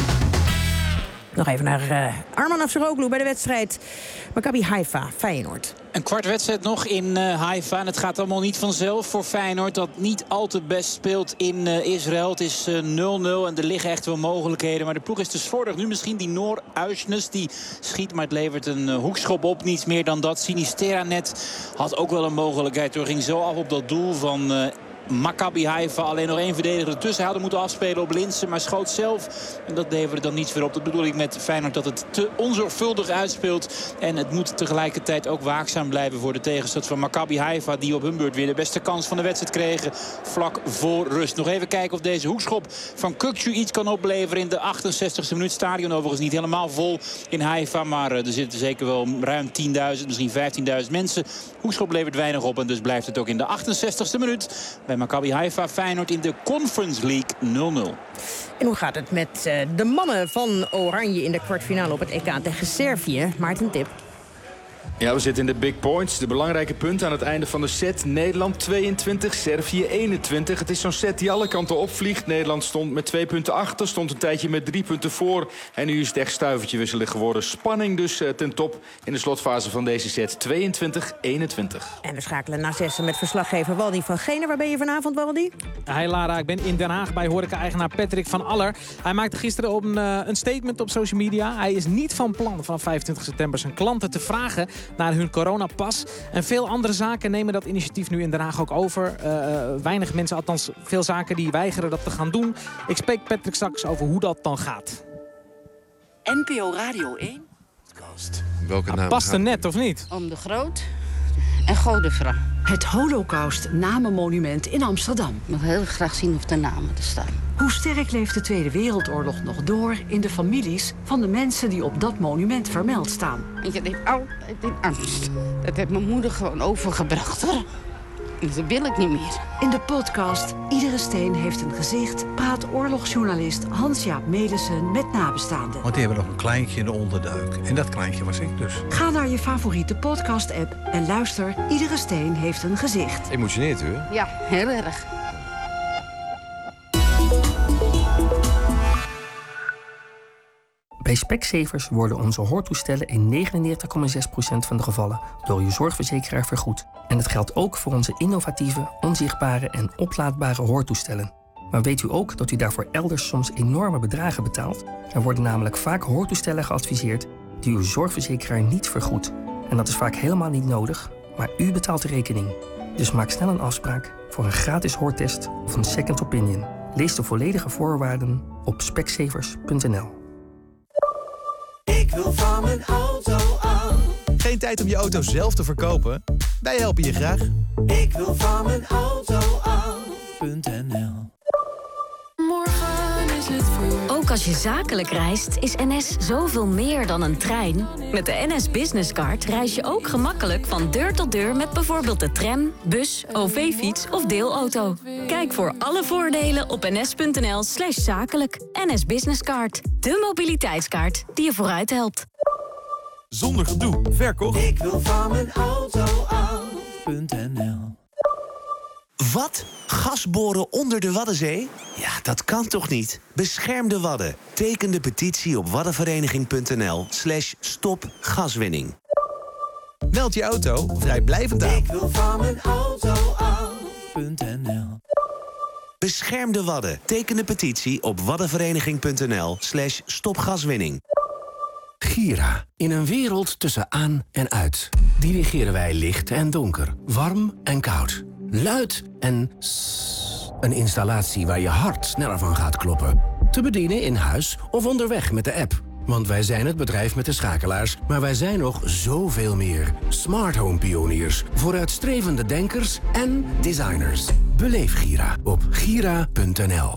Nog even naar Arman Afsaroglu bij de wedstrijd Maccabi Haifa, Feyenoord. Een kwart wedstrijd nog in Haifa. En het gaat allemaal niet vanzelf voor Feyenoord, dat niet al te best speelt in Israël. Het is 0-0 en er liggen echt wel mogelijkheden. Maar de ploeg is te slordig. Nu misschien die Noor Uisnes, die schiet, maar het levert een hoekschop op. Niets meer dan dat. Sinisterra net had ook wel een mogelijkheid. Hij ging zo af op dat doel van Maccabi Haifa. Alleen nog één verdediger ertussen hadden moeten afspelen op Linssen. Maar schoot zelf. En dat leverde dan niets weer op. Dat bedoel ik met Feyenoord, dat het te onzorgvuldig uitspeelt. En het moet tegelijkertijd ook waakzaam blijven voor de tegenstand van Maccabi Haifa. Die op hun beurt weer de beste kans van de wedstrijd kregen. Vlak voor rust. Nog even kijken of deze hoekschop van Kukçu iets kan opleveren in de 68e minuut. Stadion overigens niet helemaal vol in Haifa. Maar er zitten zeker wel ruim 10.000, misschien 15.000 mensen. Hoekschop levert weinig op. En dus blijft het ook in de 68e minuut bij Maccabi Haifa. Feyenoord in de Conference League 0-0. En hoe gaat het met de mannen van Oranje in de kwartfinale op het EK tegen Servië? Maarten Tip. Ja, we zitten in de big points. De belangrijke punten aan het einde van de set. Nederland 22, Servië 21. Het is zo'n set die alle kanten opvliegt. Nederland stond met 2 punten achter. Stond een tijdje met 3 punten voor. En nu is het echt stuivertje wisselen geworden. Spanning dus ten top in de slotfase van deze set. 22-21. En we schakelen naar 6 met verslaggever Waldi van Genen. Waar ben je vanavond, Waldi? Hi Lara, ik ben in Den Haag bij horeca-eigenaar Patrick van Aller. Hij maakte gisteren een statement op social media. Hij is niet van plan van 25 september zijn klanten te vragen naar hun coronapas. En veel andere zaken nemen dat initiatief nu in Den Haag ook over. Weinig mensen, althans veel zaken die weigeren dat te gaan doen. Ik spreek Patrick straks over hoe dat dan gaat. NPO Radio 1. Welke naam? Past er net, of niet? Om de Groot en Godefra. Het Holocaust-namenmonument in Amsterdam. Ik wil heel graag zien of de namen er staan. Hoe sterk leeft de Tweede Wereldoorlog nog door in de families van de mensen die op dat monument vermeld staan? Ik leef altijd in angst. Dat heeft mijn moeder gewoon overgebracht, hoor. En dat wil ik niet meer. In de podcast Iedere Steen heeft een gezicht praat oorlogsjournalist Hans-Jaap Medersen met nabestaanden. Want die hebben nog een kleintje in de onderduik. En dat kleintje was ik dus. Ga naar je favoriete podcast-app en luister Iedere Steen heeft een gezicht. Emotioneert u, hè? Ja, heel erg. Bij Specsavers worden onze hoortoestellen in 99,6% van de gevallen door uw zorgverzekeraar vergoed. En dat geldt ook voor onze innovatieve, onzichtbare en oplaadbare hoortoestellen. Maar weet u ook dat u daarvoor elders soms enorme bedragen betaalt? Er worden namelijk vaak hoortoestellen geadviseerd die uw zorgverzekeraar niet vergoedt. En dat is vaak helemaal niet nodig, maar u betaalt de rekening. Dus maak snel een afspraak voor een gratis hoortest of een second opinion. Lees de volledige voorwaarden op specsavers.nl. Ik wil van mijn auto af. Geen tijd om je auto zelf te verkopen? Wij helpen je graag. Ik wil van mijn auto af.nl. Morgen is het voor. Ook als je zakelijk reist, is NS zoveel meer dan een trein. Met de NS Business Card reis je ook gemakkelijk van deur tot deur met bijvoorbeeld de tram, bus, OV-fiets of deelauto. Kijk voor alle voordelen op ns.nl/zakelijk. NS Business Card, de mobiliteitskaart die je vooruit helpt. Zonder gedoe, verkocht. Ik wil van mijn auto af.nl. Wat? Gasboren onder de Waddenzee? Ja, dat kan toch niet? Bescherm de Wadden. Teken de petitie op waddenvereniging.nl/stopgaswinning. Meld je auto of vrijblijvend aan. Ik wil van mijn auto af.nl. Bescherm de Wadden. Teken de petitie op waddenvereniging.nl/stopgaswinning. Gira. In een wereld tussen aan en uit. Dirigeren wij licht en donker. Warm en koud. Luid en een installatie waar je hart sneller van gaat kloppen. Te bedienen in huis of onderweg met de app. Want wij zijn het bedrijf met de schakelaars, maar wij zijn nog zoveel meer. Smart home pioniers, vooruitstrevende denkers en designers. Beleef Gira op gira.nl.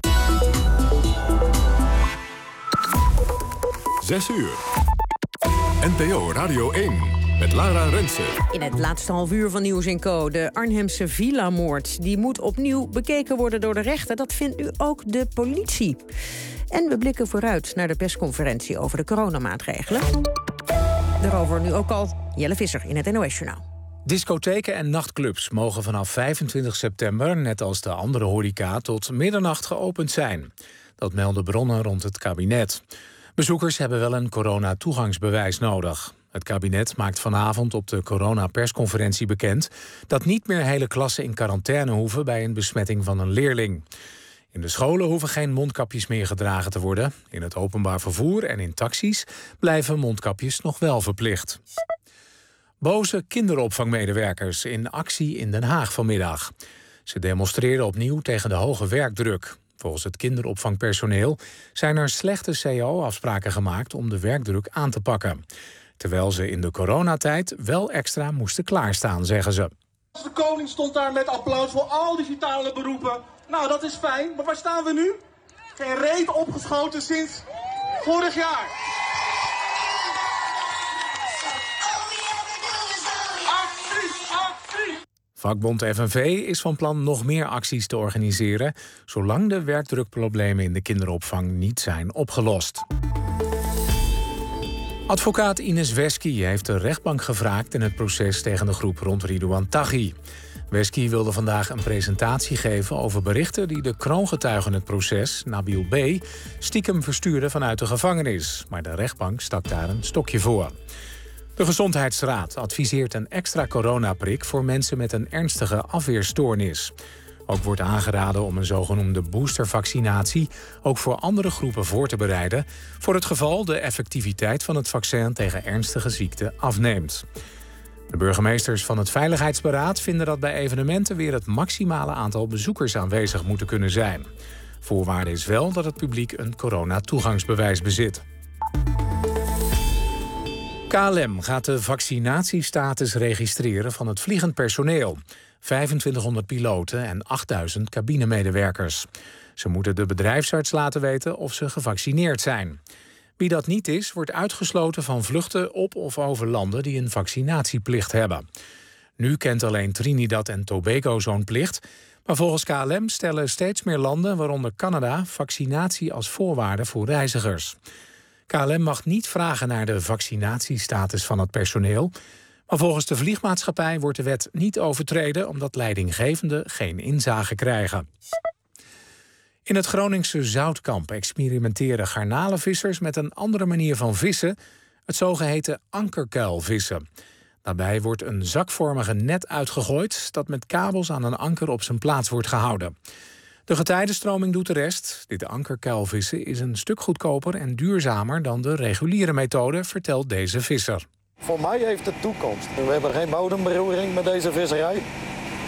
6 uur. NPO Radio 1. Met Lara Rensen. In het laatste half uur van Nieuws & Co. De Arnhemse villa-moord. Die moet opnieuw bekeken worden door de rechter. Dat vindt nu ook de politie. En we blikken vooruit naar de persconferentie over de coronamaatregelen. Daarover nu ook al Jelle Visser in het NOS-journaal. Discotheken en nachtclubs mogen vanaf 25 september... net als de andere horeca, tot middernacht geopend zijn. Dat melden bronnen rond het kabinet. Bezoekers hebben wel een coronatoegangsbewijs nodig. Het kabinet maakt vanavond op de coronapersconferentie bekend... dat niet meer hele klassen in quarantaine hoeven bij een besmetting van een leerling. In de scholen hoeven geen mondkapjes meer gedragen te worden. In het openbaar vervoer en in taxis blijven mondkapjes nog wel verplicht. Boze kinderopvangmedewerkers in actie in Den Haag vanmiddag. Ze demonstreren opnieuw tegen de hoge werkdruk. Volgens het kinderopvangpersoneel zijn er slechte cao-afspraken gemaakt om de werkdruk aan te pakken. Terwijl ze in de coronatijd wel extra moesten klaarstaan, zeggen ze. De koning stond daar met applaus voor al die vitale beroepen. Nou, dat is fijn, maar waar staan we nu? Geen reet opgeschoten sinds vorig jaar. Actie! Vakbond FNV is van plan nog meer acties te organiseren, zolang de werkdrukproblemen in de kinderopvang niet zijn opgelost. Advocaat Ines Wesky heeft de rechtbank gevraagd in het proces tegen de groep rond Ridouan Taghi. Wesky wilde vandaag een presentatie geven over berichten die de kroongetuige in het proces, Nabil B., stiekem verstuurde vanuit de gevangenis. Maar de rechtbank stak daar een stokje voor. De Gezondheidsraad adviseert een extra coronaprik voor mensen met een ernstige afweerstoornis. Ook wordt aangeraden om een zogenoemde boostervaccinatie ook voor andere groepen voor te bereiden, voor het geval de effectiviteit van het vaccin tegen ernstige ziekten afneemt. De burgemeesters van het Veiligheidsberaad vinden dat bij evenementen weer het maximale aantal bezoekers aanwezig moeten kunnen zijn. Voorwaarde is wel dat het publiek een coronatoegangsbewijs bezit. KLM gaat de vaccinatiestatus registreren van het vliegend personeel. 2500 piloten en 8000 cabinemedewerkers. Ze moeten de bedrijfsarts laten weten of ze gevaccineerd zijn. Wie dat niet is, wordt uitgesloten van vluchten op of over landen die een vaccinatieplicht hebben. Nu kent alleen Trinidad en Tobago zo'n plicht, maar volgens KLM stellen steeds meer landen, waaronder Canada, vaccinatie als voorwaarde voor reizigers. KLM mag niet vragen naar de vaccinatiestatus van het personeel, maar volgens de vliegmaatschappij wordt de wet niet overtreden omdat leidinggevenden geen inzage krijgen. In het Groningse Zoutkamp experimenteren garnalenvissers met een andere manier van vissen, het zogeheten ankerkuilvissen. Daarbij wordt een zakvormige net uitgegooid dat met kabels aan een anker op zijn plaats wordt gehouden. De getijdenstroming doet de rest. Dit ankerkuilvissen is een stuk goedkoper en duurzamer dan de reguliere methode, vertelt deze visser. Voor mij heeft het toekomst. We hebben geen bodemberoering met deze visserij.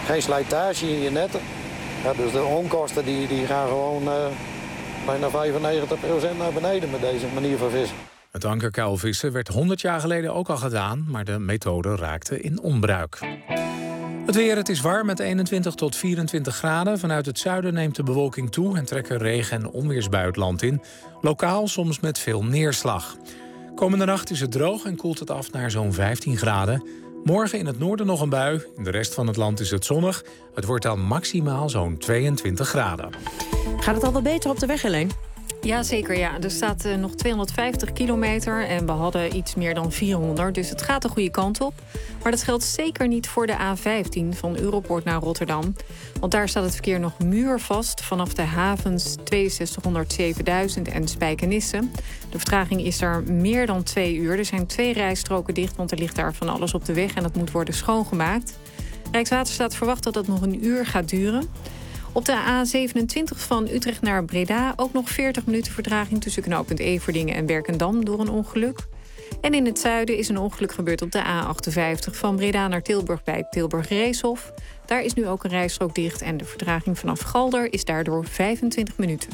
geen slijtage in je netten. Ja, dus de onkosten die gaan gewoon bijna 95% naar beneden met deze manier van vissen. Het ankerkuilvissen werd 100 jaar geleden ook al gedaan, maar de methode raakte in onbruik. Het weer, het is warm met 21 tot 24 graden. Vanuit het zuiden neemt de bewolking toe en trekken regen- en onweersbuien het land in. Lokaal soms met veel neerslag. Komende nacht is het droog en koelt het af naar zo'n 15 graden. Morgen in het noorden nog een bui. In de rest van het land is het zonnig. Het wordt dan maximaal zo'n 22 graden. Gaat het al wel beter op de weg, Helene? Ja, zeker. Ja. Er staat nog 250 kilometer en we hadden iets meer dan 400. Dus het gaat de goede kant op. Maar dat geldt zeker niet voor de A15 van Europoort naar Rotterdam. Want daar staat het verkeer nog muurvast vanaf de havens 6200, 7000 en Spijkenisse. De vertraging is daar meer dan 2 uur. Er zijn 2 rijstroken dicht, want er ligt daar van alles op de weg en dat moet worden schoongemaakt. Rijkswaterstaat verwacht dat dat nog een uur gaat duren. Op de A27 van Utrecht naar Breda ook nog 40 minuten vertraging tussen knooppunt Everdingen en Werkendam door een ongeluk. En in het zuiden is een ongeluk gebeurd op de A58 van Breda naar Tilburg bij Tilburg-Reeshof. Daar is nu ook een rijstrook dicht en de vertraging vanaf Galder is daardoor 25 minuten.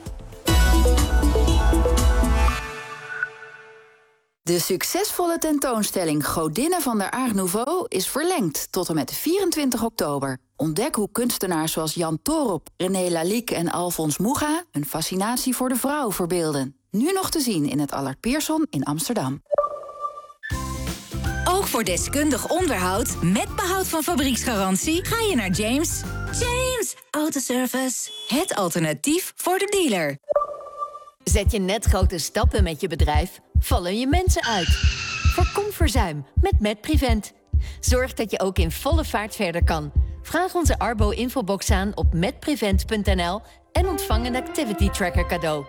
De succesvolle tentoonstelling Godinnen van der Art Nouveau is verlengd tot en met 24 oktober. Ontdek hoe kunstenaars zoals Jan Toorop, René Lalique en Alfons Mucha een fascinatie voor de vrouw verbeelden. Nu nog te zien in het Allard Pierson in Amsterdam. Ook voor deskundig onderhoud met behoud van fabrieksgarantie ga je naar James. James Autoservice. Het alternatief voor de dealer. Zet je net grote stappen met je bedrijf, vallen je mensen uit. Voorkom verzuim met MedPrevent. Zorg dat je ook in volle vaart verder kan. Vraag onze Arbo-infobox aan op medprevent.nl en ontvang een activity tracker cadeau.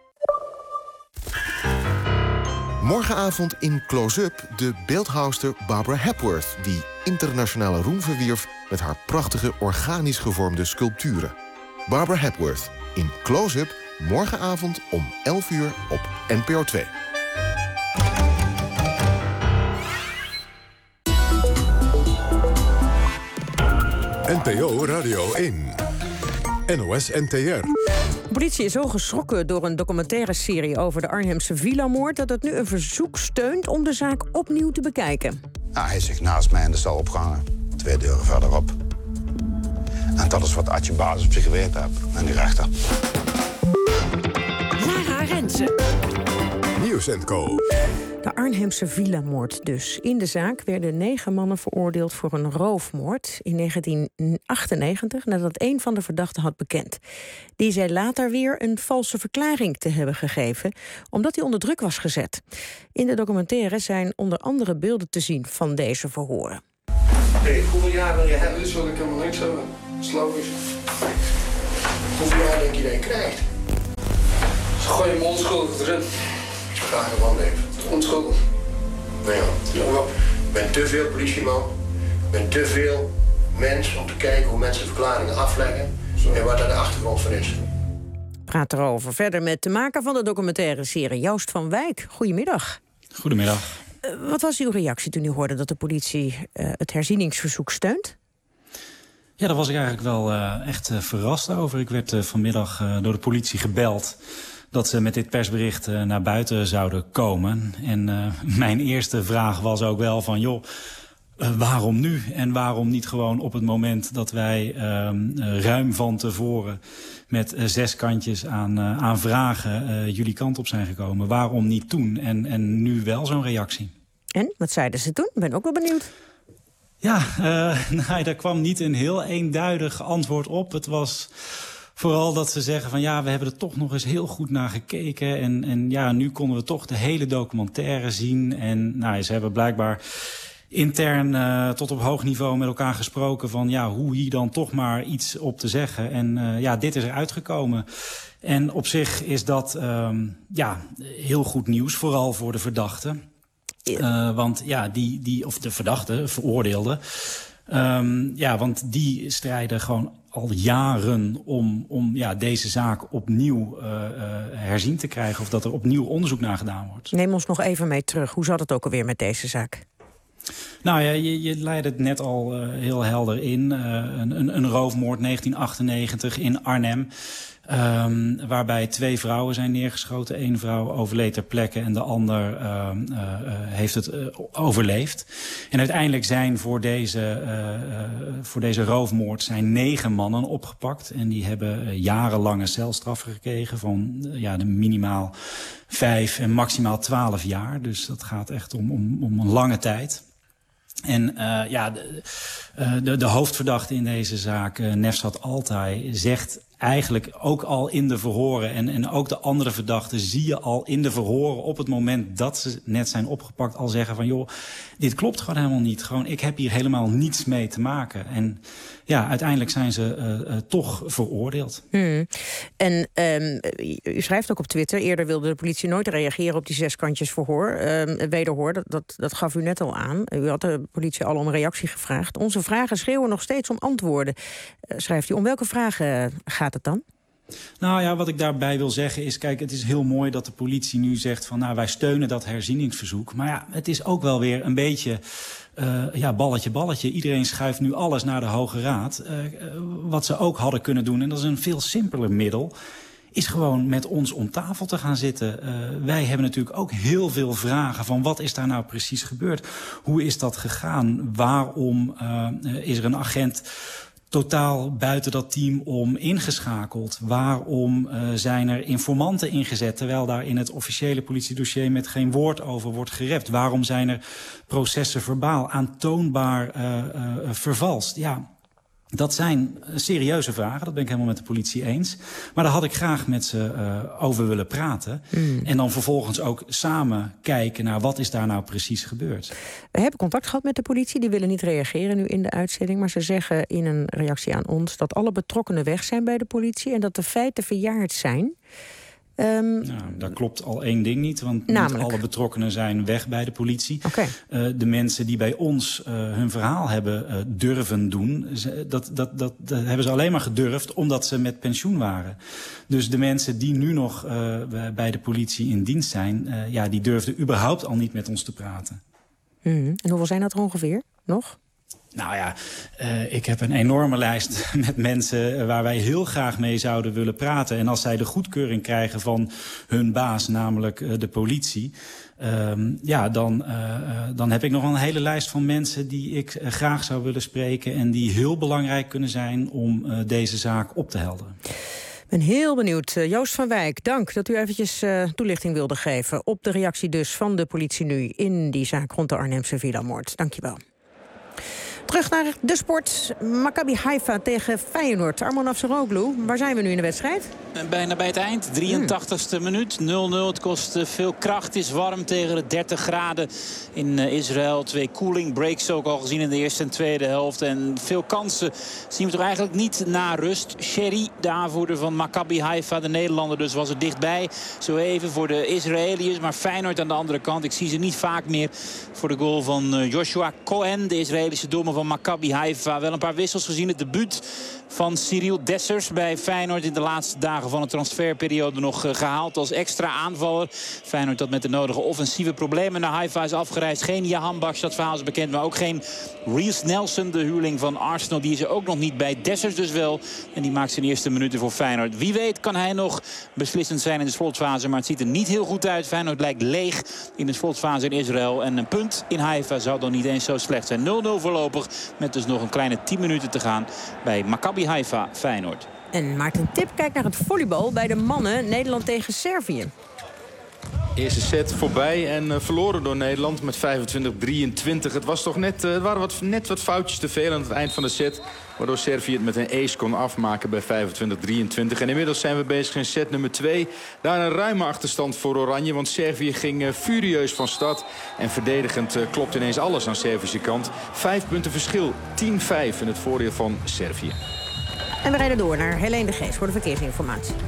Morgenavond in Close-Up de beeldhouwster Barbara Hepworth, die internationale roem verwierf met haar prachtige organisch gevormde sculpturen. Barbara Hepworth in Close-Up morgenavond om 11 uur op NPO 2. NPO Radio 1. NOS NTR. De politie is zo geschrokken door een documentaire serie over de Arnhemse villamoord dat het nu een verzoek steunt om de zaak opnieuw te bekijken. Nou, hij zit naast mij in de cel opgehangen, 2 deuren verderop. En dat is wat Adje Baas op zich geweten heeft, en die rechter. Lara Rensen. Nieuws & Co. De Arnhemse villamoord dus. In de zaak werden 9 mannen veroordeeld voor een roofmoord in 1998... nadat een van de verdachten had bekend. Die zei later weer een valse verklaring te hebben gegeven, omdat hij onder druk was gezet. In de documentaire zijn onder andere beelden te zien van deze verhoren. Hey, hoeveel jaar wil je hebben? Dus wil ik helemaal niks hebben. Slogisch. Hoeveel jaar denk je dat je krijgt? Ze gooien me onschuldig erin. Ga gewoon leven. Onschuldig. Nou ja, ik ben te veel politieman. Ik ben te veel mens om te kijken hoe mensen verklaringen afleggen. En wat daar de achtergrond van is. Praat erover verder met de maker van de documentaire serie, Joost van Wijk. Goedemiddag. Goedemiddag. Wat was uw reactie toen u hoorde dat de politie het herzieningsverzoek steunt? Ja, daar was ik eigenlijk wel echt verrast over. Ik werd vanmiddag door de politie gebeld dat ze met dit persbericht naar buiten zouden komen. En mijn eerste vraag was ook wel van, joh, waarom nu? En waarom niet gewoon op het moment dat wij ruim van tevoren met 6 kantjes aan vragen jullie kant op zijn gekomen? Waarom niet toen? En nu wel zo'n reactie. En, wat zeiden ze toen? Ik ben ook wel benieuwd. Ja, daar kwam niet een heel eenduidig antwoord op. Het was vooral dat ze zeggen van ja, we hebben er toch nog eens heel goed naar gekeken. En ja, nu konden we toch de hele documentaire zien. En nou, ze hebben blijkbaar intern tot op hoog niveau met elkaar gesproken van ja, hoe hier dan toch maar iets op te zeggen. En ja, dit is er uitgekomen. En op zich is dat ja, heel goed nieuws, vooral voor de verdachte. Want ja, of de verdachte, veroordeelde, ja, want die strijden gewoon al jaren om ja, deze zaak opnieuw herzien te krijgen, of dat er opnieuw onderzoek naar gedaan wordt. Neem ons nog even mee terug. Hoe zat het ook alweer met deze zaak? Nou ja, je leidde het net al heel helder in. Een roofmoord 1998 in Arnhem. Waarbij 2 vrouwen zijn neergeschoten. 1 vrouw overleed ter plekke en de ander heeft het overleefd. En uiteindelijk zijn voor deze roofmoord zijn 9 mannen opgepakt. En die hebben jarenlange celstraffen gekregen van de minimaal 5 en maximaal 12 jaar. Dus dat gaat echt om een lange tijd. En de hoofdverdachte in deze zaak, Nefsat Altay, zegt eigenlijk ook al in de verhoren... en ook de andere verdachten zie je al in de verhoren... op het moment dat ze net zijn opgepakt al zeggen van... joh, dit klopt gewoon helemaal niet. Gewoon, ik heb hier helemaal niets mee te maken. En ja, uiteindelijk zijn ze toch veroordeeld. En u schrijft ook op Twitter... eerder wilde de politie nooit reageren op die 6 kantjes wederhoor. Dat gaf u net al aan. U had de politie al om een reactie gevraagd. Onze vragen schreeuwen nog steeds om antwoorden. Schrijft u, om welke vragen gaat het dan? Nou ja, wat ik daarbij wil zeggen is... kijk, het is heel mooi dat de politie nu zegt van... nou, wij steunen dat herzieningsverzoek. Maar ja, het is ook wel weer een beetje... balletje. Iedereen schuift nu alles naar de Hoge Raad. Wat ze ook hadden kunnen doen, en dat is een veel simpeler middel... is gewoon met ons om tafel te gaan zitten. Wij hebben natuurlijk ook heel veel vragen van wat is daar nou precies gebeurd? Hoe is dat gegaan? Waarom is er een agent totaal buiten dat team om ingeschakeld? Waarom zijn er informanten ingezet... terwijl daar in het officiële politiedossier met geen woord over wordt gerept? Waarom zijn er processen verbaal aantoonbaar vervalst? Ja, dat zijn serieuze vragen, dat ben ik helemaal met de politie eens. Maar daar had ik graag met ze over willen praten. En dan vervolgens ook samen kijken naar wat is daar nou precies gebeurd. We hebben contact gehad met de politie, die willen niet reageren nu in de uitzending. Maar ze zeggen in een reactie aan ons dat alle betrokkenen weg zijn bij de politie... en dat de feiten verjaard zijn. Daar klopt al één ding niet, want niet alle betrokkenen zijn weg bij de politie. De mensen die bij ons hun verhaal hebben durven doen, dat hebben ze alleen maar gedurfd omdat ze met pensioen waren. Dus de mensen die nu nog bij de politie in dienst zijn, die durfden überhaupt al niet met ons te praten. En hoeveel zijn dat er ongeveer nog? Nou ja, ik heb een enorme lijst met mensen waar wij heel graag mee zouden willen praten. En als zij de goedkeuring krijgen van hun baas, namelijk de politie... dan heb ik nog een hele lijst van mensen die ik graag zou willen spreken... en die heel belangrijk kunnen zijn om deze zaak op te helderen. Ik ben heel benieuwd. Joost van Wijk, dank dat u eventjes toelichting wilde geven... op de reactie dus van de politie nu in die zaak rond de Arnhemse villamoord. Dank je wel. Terug naar de sport. Maccabi Haifa tegen Feyenoord. Arman Afsaroglu, waar zijn we nu in de wedstrijd? Bijna bij het eind, 83ste minuut, 0-0. Het kost veel kracht, het is warm tegen de 30 graden in Israël. 2 cooling breaks ook al gezien in de eerste en tweede helft. En veel kansen zien we toch eigenlijk niet na rust. Sherry, de aanvoerder van Maccabi Haifa, de Nederlander dus, was er dichtbij. Zo even voor de Israëliërs, maar Feyenoord aan de andere kant. Ik zie ze niet vaak meer voor de goal van Joshua Cohen, de Israëlische doelman van Maccabi Haifa. Wel een paar wissels gezien. Het debuut van Cyril Dessers bij Feyenoord in de laatste dagen van de transferperiode nog gehaald als extra aanvaller. Feyenoord dat met de nodige offensieve problemen naar Haifa is afgereisd. Geen Jahan Baksh, dat verhaal is bekend, maar ook geen Reece Nelson, de huurling van Arsenal. Die is er ook nog niet bij. Dessers dus wel. En die maakt zijn eerste minuten voor Feyenoord. Wie weet kan hij nog beslissend zijn in de slotfase, maar het ziet er niet heel goed uit. Feyenoord lijkt leeg in de slotfase in Israël. En een punt in Haifa zou dan niet eens zo slecht zijn. 0-0 voorlopig, met dus nog een kleine 10 minuten te gaan bij Maccabi Haifa Feyenoord. En Maarten Tip kijkt naar het volleybal bij de mannen. Nederland tegen Servië. Eerste set voorbij en verloren door Nederland met 25-23. Het was toch net, waren net wat foutjes te veel aan het eind van de set, waardoor Servië het met een ace kon afmaken bij 25-23. En inmiddels zijn we bezig in set nummer 2. Daar een ruime achterstand voor Oranje, want Servië ging furieus van start. En verdedigend klopt ineens alles aan Servische kant. 5 punten verschil, 10-5 in het voordeel van Servië. En we rijden door naar Helene de Geest voor de verkeersinformatie.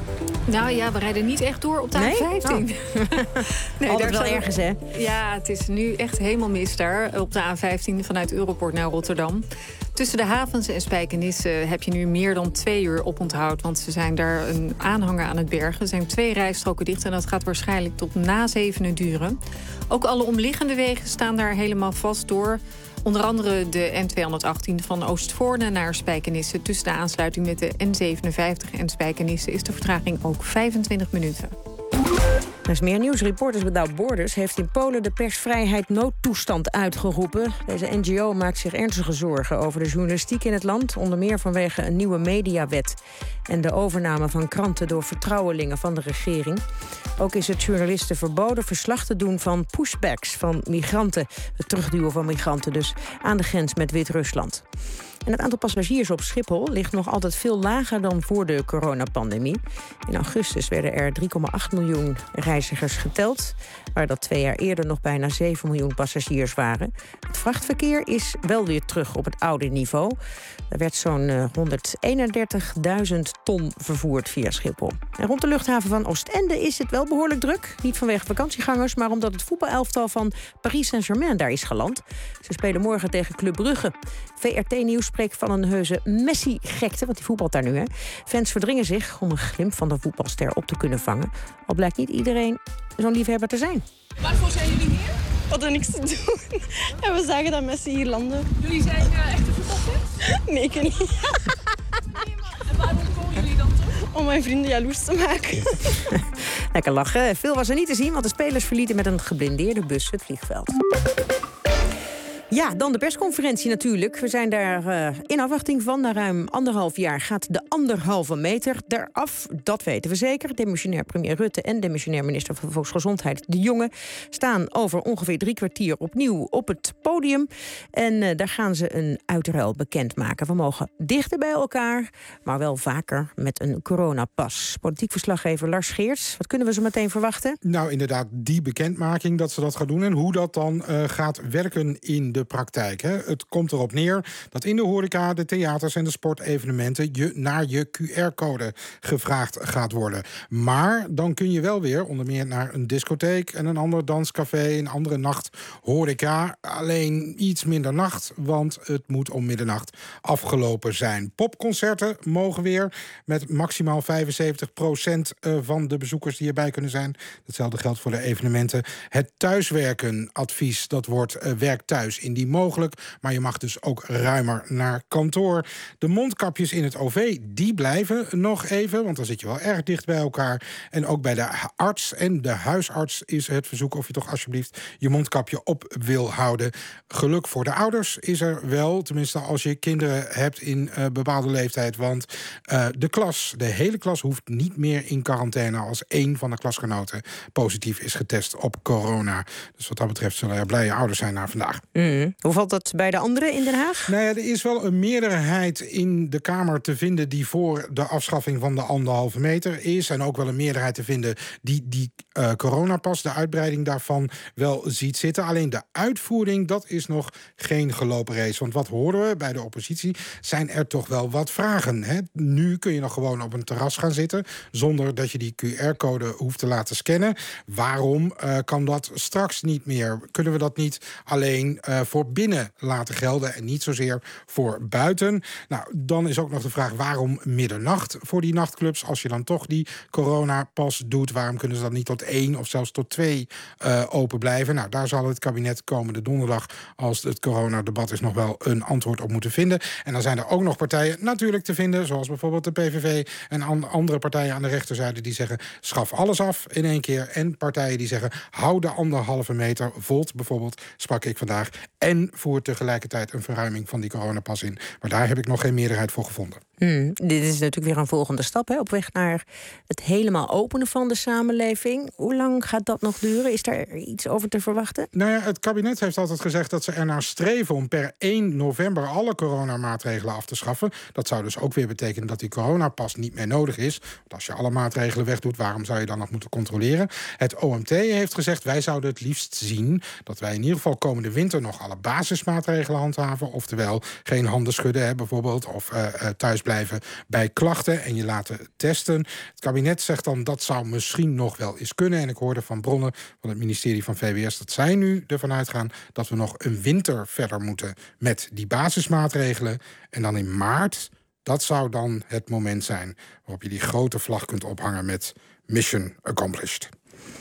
Nou ja, we rijden niet echt door op de A15. Oh. Nee, altijd wel ergens, hè? Ja, het is nu echt helemaal mis daar. Op de A15 vanuit Europort naar Rotterdam. Tussen de havens en Spijkenisse heb je nu meer dan 2 uur oponthoud. Want ze zijn daar een aanhanger aan het bergen. Er zijn 2 rijstroken dicht en dat gaat waarschijnlijk tot na 7 duren. Ook alle omliggende wegen staan daar helemaal vast door. Onder andere de N218 van Oostvoorne naar Spijkenisse. Tussen de aansluiting met de N57 en Spijkenisse is de vertraging ook 25 minuten. Er is meer nieuws. Reporters Without Borders heeft in Polen de persvrijheid noodtoestand uitgeroepen. Deze NGO maakt zich ernstige zorgen over de journalistiek in het land. Onder meer vanwege een nieuwe mediawet en de overname van kranten door vertrouwelingen van de regering. Ook is het journalisten verboden verslag te doen van pushbacks van migranten. Het terugduwen van migranten dus aan de grens met Wit-Rusland. En het aantal passagiers op Schiphol ligt nog altijd veel lager dan voor de coronapandemie. In augustus werden er 3,8 miljoen reizigers geteld, waar dat 2 jaar eerder nog bijna 7 miljoen passagiers waren. Het vrachtverkeer is wel weer terug op het oude niveau. Er werd zo'n 131.000 ton vervoerd via Schiphol. En rond de luchthaven van Oostende is het wel behoorlijk druk. Niet vanwege vakantiegangers, maar omdat het voetbalelftal van Paris Saint-Germain daar is geland. Ze spelen morgen tegen Club Brugge. VRT Nieuws spreekt van een heuse Messi-gekte, want die voetbalt daar nu, hè. Fans verdringen zich om een glimp van de voetbalster op te kunnen vangen. Al blijkt niet iedereen zo'n liefhebber te zijn. Waarvoor zijn jullie hier? We hadden niks te doen. En we zagen dat Messi hier landde. Jullie zijn echte voetbalfans? Nee, ik niet. En waarom komen jullie dan toch? Om mijn vrienden jaloers te maken. Lekker lachen. Veel was er niet te zien, want de spelers verlieten met een geblindeerde bus het vliegveld. Ja, dan de persconferentie natuurlijk. We zijn daar in afwachting van. Na ruim 1,5 jaar gaat de 1,5 meter eraf. Dat weten we zeker. Demissionair premier Rutte en demissionair minister van Volksgezondheid De Jonge staan over ongeveer 3 kwartier opnieuw op het podium. En daar gaan ze een uitruil bekendmaken. We mogen dichter bij elkaar, maar wel vaker met een coronapas. Politiek verslaggever Lars Geerts, wat kunnen we zo meteen verwachten? Nou, inderdaad, die bekendmaking dat ze dat gaan doen en hoe dat dan gaat werken in de praktijk. Hè. Het komt erop neer dat in de horeca, de theaters en de sportevenementen je naar je QR-code gevraagd gaat worden. Maar dan kun je wel weer onder meer naar een discotheek en een ander danscafé, een andere nachthoreca. Alleen iets minder nacht, want het moet om middernacht afgelopen zijn. Popconcerten mogen weer met maximaal 75% van de bezoekers die erbij kunnen zijn. Hetzelfde geldt voor de evenementen. Het thuiswerken advies, dat wordt werk thuis indien mogelijk, maar je mag dus ook ruimer naar kantoor. De mondkapjes in het OV, die blijven nog even, want dan zit je wel erg dicht bij elkaar. En ook bij de arts en de huisarts is het verzoek of je toch alsjeblieft je mondkapje op wil houden. Geluk voor de ouders is er wel, tenminste als je kinderen hebt in bepaalde leeftijd, want de hele klas hoeft niet meer in quarantaine als 1 van de klasgenoten positief is getest op corona. Dus wat dat betreft zullen er blije ouders zijn na vandaag. Hoe valt dat bij de anderen in Den Haag? Nou ja, er is wel een meerderheid in de Kamer te vinden die voor de afschaffing van de 1,5 meter is. En ook wel een meerderheid te vinden die coronapas, de uitbreiding daarvan, wel ziet zitten. Alleen de uitvoering, dat is nog geen gelopen race. Want wat horen we bij de oppositie? Zijn er toch wel wat vragen. Hè? Nu kun je nog gewoon op een terras gaan zitten zonder dat je die QR-code hoeft te laten scannen. Waarom kan dat straks niet meer? Kunnen we dat niet alleen voor binnen laten gelden en niet zozeer voor buiten? Nou, dan is ook nog de vraag waarom middernacht voor die nachtclubs? Als je dan toch die coronapas doet, waarom kunnen ze dan niet tot 1 of zelfs tot 2 open blijven? Nou, daar zal het kabinet komende donderdag, als het coronadebat is, nog wel een antwoord op moeten vinden. En dan zijn er ook nog partijen natuurlijk te vinden, zoals bijvoorbeeld de PVV en andere partijen aan de rechterzijde die zeggen schaf alles af in één keer. En partijen die zeggen hou de 1,5 meter. Volt bijvoorbeeld, sprak ik vandaag. En voer tegelijkertijd een verruiming van die coronapas in. Maar daar heb ik nog geen meerderheid voor gevonden. Dit is natuurlijk weer een volgende stap, hè, op weg naar het helemaal openen van de samenleving. Hoe lang gaat dat nog duren? Is daar iets over te verwachten? Nou ja, het kabinet heeft altijd gezegd dat ze ernaar streven om per 1 november alle coronamaatregelen af te schaffen. Dat zou dus ook weer betekenen dat die coronapas niet meer nodig is. Want als je alle maatregelen wegdoet, waarom zou je dan nog moeten controleren? Het OMT heeft gezegd, wij zouden het liefst zien dat wij in ieder geval komende winter nog alle basismaatregelen handhaven. Oftewel geen handen schudden, bijvoorbeeld, of thuis blijven bij klachten en je laten testen. Het kabinet zegt dan dat zou misschien nog wel eens kunnen. En ik hoorde van bronnen van het ministerie van VWS dat zij nu ervan uitgaan dat we nog een winter verder moeten met die basismaatregelen. En dan in maart, dat zou dan het moment zijn waarop je die grote vlag kunt ophangen met Mission Accomplished.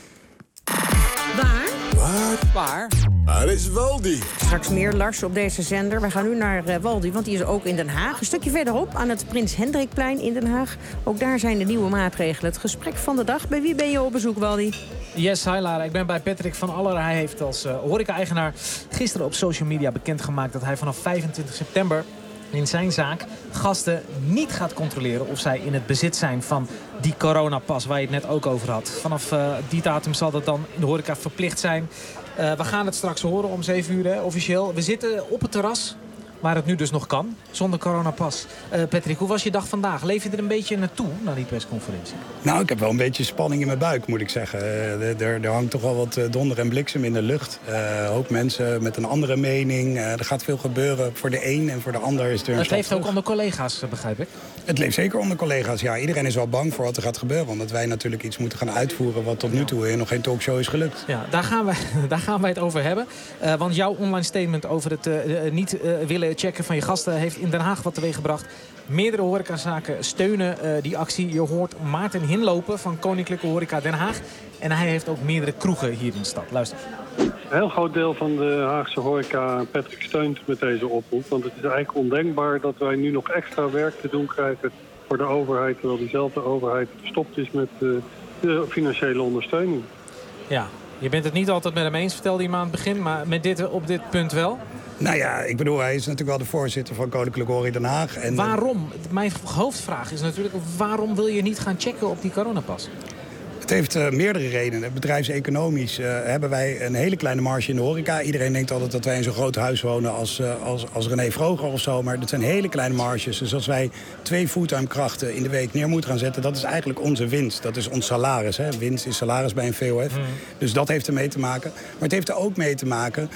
Waar? Waar is Waldi? Straks meer, Lars, op deze zender. We gaan nu naar Waldi, want die is ook in Den Haag. Een stukje verderop, aan het Prins Hendrikplein in Den Haag. Ook daar zijn de nieuwe maatregelen. Het gesprek van de dag. Bij wie ben je op bezoek, Waldi? Yes, hi Lara. Ik ben bij Patrick van Aller. Hij heeft als horeca-eigenaar gisteren op social media bekendgemaakt dat hij vanaf 25 september... in zijn zaak gasten niet gaat controleren of zij in het bezit zijn van die coronapas waar je het net ook over had. Vanaf die datum zal dat dan in de horeca verplicht zijn. We gaan het straks horen om 7 uur, hè, officieel. We zitten op het terras, waar het nu dus nog kan, zonder coronapas. Patrick, hoe was je dag vandaag? Leef je er een beetje naartoe, naar die persconferentie? Nou, ik heb wel een beetje spanning in mijn buik, moet ik zeggen. Er hangt toch wel wat donder en bliksem in de lucht. Hoop mensen met een andere mening. Er gaat veel gebeuren. Voor de een en voor de ander is er een Het leeft ook onder collega's, begrijp ik? Het leeft zeker onder collega's, ja. Iedereen is wel bang voor wat er gaat gebeuren. Omdat wij natuurlijk iets moeten gaan uitvoeren wat tot nu toe nog geen talkshow is gelukt. Ja, daar gaan wij het over hebben. Want jouw online statement over het niet willen checken van je gasten heeft in Den Haag wat teweeggebracht. Meerdere horecazaken steunen die actie. Je hoort Maarten Hinlopen van Koninklijke Horeca Den Haag. En hij heeft ook meerdere kroegen hier in de stad. Luister. Een heel groot deel van de Haagse horeca, Patrick, steunt met deze oproep. Want het is eigenlijk ondenkbaar dat wij nu nog extra werk te doen krijgen voor de overheid. Terwijl diezelfde overheid gestopt is met de financiële ondersteuning. Ja, je bent het niet altijd met hem eens, vertelde hij me aan het begin. Maar met op dit punt wel? Nou ja, ik bedoel, hij is natuurlijk wel de voorzitter van Koninklijke Horeca Den Haag. En waarom? Mijn hoofdvraag is natuurlijk, waarom wil je niet gaan checken op die coronapas? Het heeft meerdere redenen. Bedrijfseconomisch hebben wij een hele kleine marge in de horeca. Iedereen denkt altijd dat wij in zo'n groot huis wonen als René Vroger of zo. Maar dat zijn hele kleine marges. Dus als wij 2 fulltime krachten in de week neer moeten gaan zetten, dat is eigenlijk onze winst. Dat is ons salaris. Hè. Winst is salaris bij een VOF. Dus dat heeft ermee te maken. Maar het heeft er ook mee te maken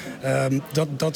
dat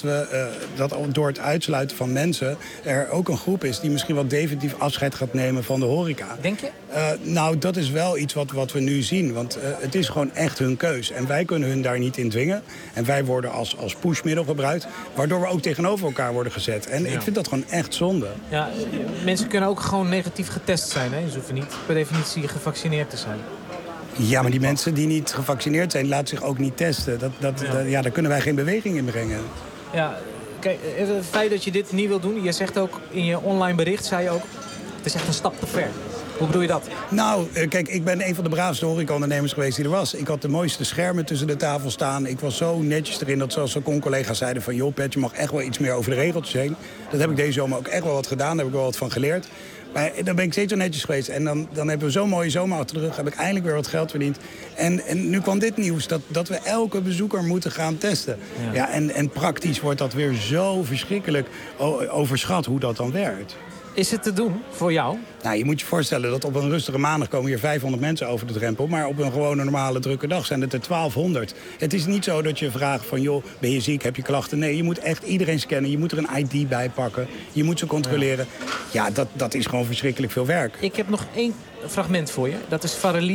door het uitsluiten van mensen er ook een groep is die misschien wel definitief afscheid gaat nemen van de horeca. Denk je? Nou, dat is wel iets wat we nu zien. Want het is gewoon echt hun keus. En wij kunnen hun daar niet in dwingen. En wij worden als pushmiddel gebruikt. Waardoor we ook tegenover elkaar worden gezet. En ik vind dat gewoon echt zonde. Ja, mensen kunnen ook gewoon negatief getest zijn. Hè? Ze hoeven niet per definitie gevaccineerd te zijn. Ja, maar die mensen die niet gevaccineerd zijn, laten zich ook niet testen. Daar kunnen wij geen beweging in brengen. Ja, kijk, het feit dat je dit niet wil doen. Je zegt ook in je online bericht, zei je ook, het is echt een stap te ver. Hoe bedoel je dat? Nou, kijk, ik ben een van de braafste horecaondernemers geweest die er was. Ik had de mooiste schermen tussen de tafel staan. Ik was zo netjes erin dat zelfs collega's zeiden van, joh Pet, je mag echt wel iets meer over de regeltjes heen. Dat heb ik deze zomer ook echt wel wat gedaan. Daar heb ik wel wat van geleerd. Maar dan ben ik steeds zo netjes geweest. En dan hebben we zo'n mooie zomer achter de rug. Heb ik eindelijk weer wat geld verdiend. En nu kwam dit nieuws dat we elke bezoeker moeten gaan testen. Ja, en praktisch wordt dat weer zo verschrikkelijk overschat hoe dat dan werkt. Is het te doen voor jou? Nou, je moet je voorstellen dat op een rustige maandag komen hier 500 mensen over de drempel. Maar op een gewone normale drukke dag zijn het er 1200. Het is niet zo dat je vraagt van, joh, ben je ziek, heb je klachten? Nee, je moet echt iedereen scannen. Je moet er een ID bij pakken. Je moet ze controleren. Ja, dat is gewoon verschrikkelijk veel werk. Ik heb nog 1 fragment voor je. Dat is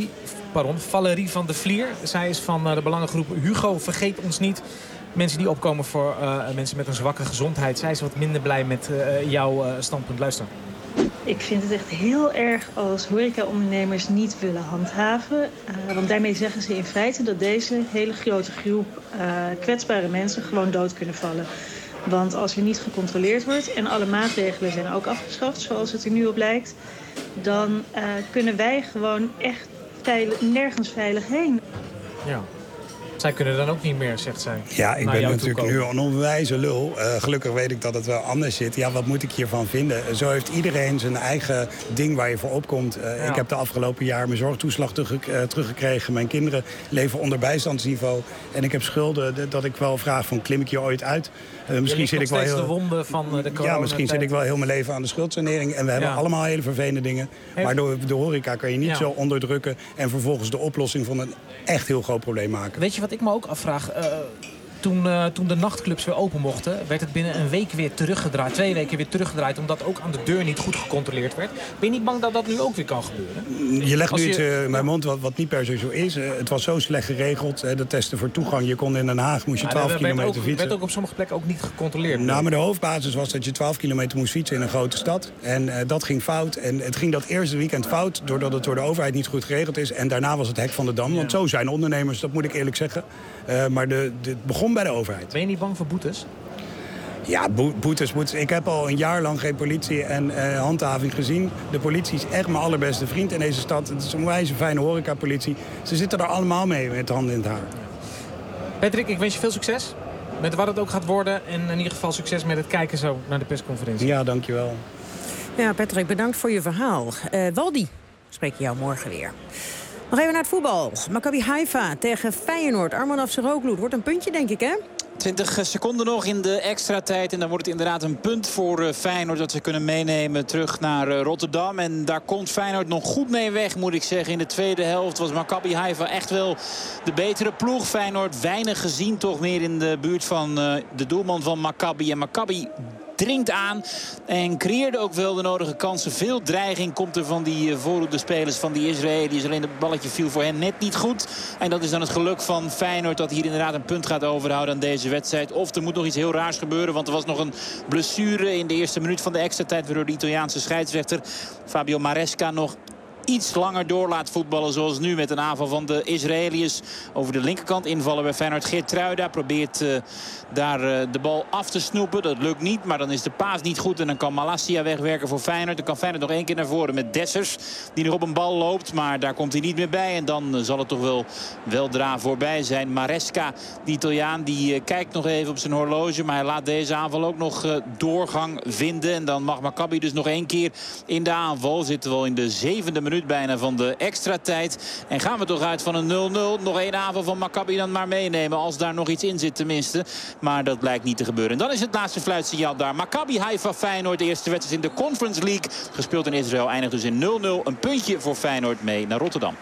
Valerie van de Vlier. Zij is van de belangengroep Hugo Vergeet Ons Niet. Mensen die opkomen voor mensen met een zwakke gezondheid. Zij is wat minder blij met jouw standpunt. Luister. Ik vind het echt heel erg als horecaondernemers niet willen handhaven. Want daarmee zeggen ze in feite dat deze hele grote groep kwetsbare mensen gewoon dood kunnen vallen. Want als er niet gecontroleerd wordt en alle maatregelen zijn ook afgeschaft, zoals het er nu op lijkt, dan kunnen wij gewoon echt nergens veilig heen. Ja. Zij kunnen dan ook niet meer, zegt zij. Ja, ik ben natuurlijk nu een onwijze lul. Gelukkig weet ik dat het wel anders zit. Ja, wat moet ik hiervan vinden? Zo heeft iedereen zijn eigen ding waar je voor opkomt. Ik heb de afgelopen jaar mijn zorgtoeslag teruggekregen. Mijn kinderen leven onder bijstandsniveau. En ik heb schulden dat ik wel vraag van, klim ik hier ooit uit? Misschien zit ik wel heel... de wonden van de corona. Ja, misschien zit ik wel heel mijn leven aan de schuldsanering. En we hebben allemaal hele vervelende dingen. Maar door de horeca kan je niet zo onderdrukken en vervolgens de oplossing van een echt heel groot probleem maken. Weet je wat ik me ook afvraag? Toen de nachtclubs weer open mochten, werd het binnen een week weer teruggedraaid. 2 weken weer teruggedraaid, omdat ook aan de deur niet goed gecontroleerd werd. Ben je niet bang dat dat nu ook weer kan gebeuren? Je legt nu iets in mijn mond wat niet per se zo is. Het was zo slecht geregeld. De testen voor toegang. Je kon in Den Haag, moest je 12 kilometer fietsen. werd ook op sommige plekken ook niet gecontroleerd. Nou, maar de hoofdbasis was dat je 12 kilometer moest fietsen in een grote stad. En dat ging fout. En het ging dat eerste weekend fout, doordat het door de overheid niet goed geregeld is. En daarna was het hek van de dam. Want zo zijn ondernemers, dat moet ik eerlijk zeggen. Maar het begon bij de overheid. Ben je niet bang voor boetes? Ja, boetes. Ik heb al een jaar lang geen politie en handhaving gezien. De politie is echt mijn allerbeste vriend in deze stad. Het is een wijze fijne horecapolitie. Ze zitten er allemaal mee met de handen in het haar. Patrick, ik wens je veel succes met wat het ook gaat worden. En in ieder geval succes met het kijken zo naar de persconferentie. Ja, dankjewel. Ja, Patrick, bedankt voor je verhaal. Waldi, spreek je jou morgen weer. Nog even naar het voetbal. Maccabi Haifa tegen Feyenoord. Arman Afseroglu. Het wordt een puntje, denk ik, hè? 20 seconden nog in de extra tijd. En dan wordt het inderdaad een punt voor Feyenoord dat ze kunnen meenemen terug naar Rotterdam. En daar komt Feyenoord nog goed mee weg, moet ik zeggen. In de tweede helft was Maccabi Haifa echt wel de betere ploeg. Feyenoord weinig gezien, toch meer in de buurt van de doelman van Maccabi. En Maccabi dringt aan en creëerde ook wel de nodige kansen. Veel dreiging komt er van die voorhoede spelers van die Israëliërs. Alleen het balletje viel voor hen net niet goed. En dat is dan het geluk van Feyenoord dat hier inderdaad een punt gaat overhouden aan deze wedstrijd. Of er moet nog iets heel raars gebeuren, want er was nog een blessure in de eerste minuut van de extra tijd, waardoor de Italiaanse scheidsrechter Fabio Maresca nog iets langer door laat voetballen, zoals nu met een aanval van de Israëliërs over de linkerkant. Invallen bij Feyenoord. Geertruida probeert daar de bal af te snoepen. Dat lukt niet, maar dan is de paas niet goed en dan kan Malassia wegwerken voor Feyenoord. Dan kan Feyenoord nog 1 keer naar voren met Dessers, die nog op een bal loopt, maar daar komt hij niet meer bij. En dan zal het toch wel weldra voorbij zijn. Maresca, die Italiaan, die kijkt nog even op zijn horloge, maar hij laat deze aanval ook nog doorgang vinden. En dan mag Maccabi dus nog 1 keer in de aanval. Zitten we al in de 7e minuut bijna van de extra tijd. En gaan we toch uit van een 0-0. Nog 1 aanval van Maccabi dan maar meenemen, als daar nog iets in zit tenminste. Maar dat blijkt niet te gebeuren. En dan is het laatste fluitsignaal daar. Maccabi Haifa Feyenoord, de eerste wedstrijd in de Conference League. Gespeeld in Israël, eindigt dus in 0-0. Een puntje voor Feyenoord mee naar Rotterdam.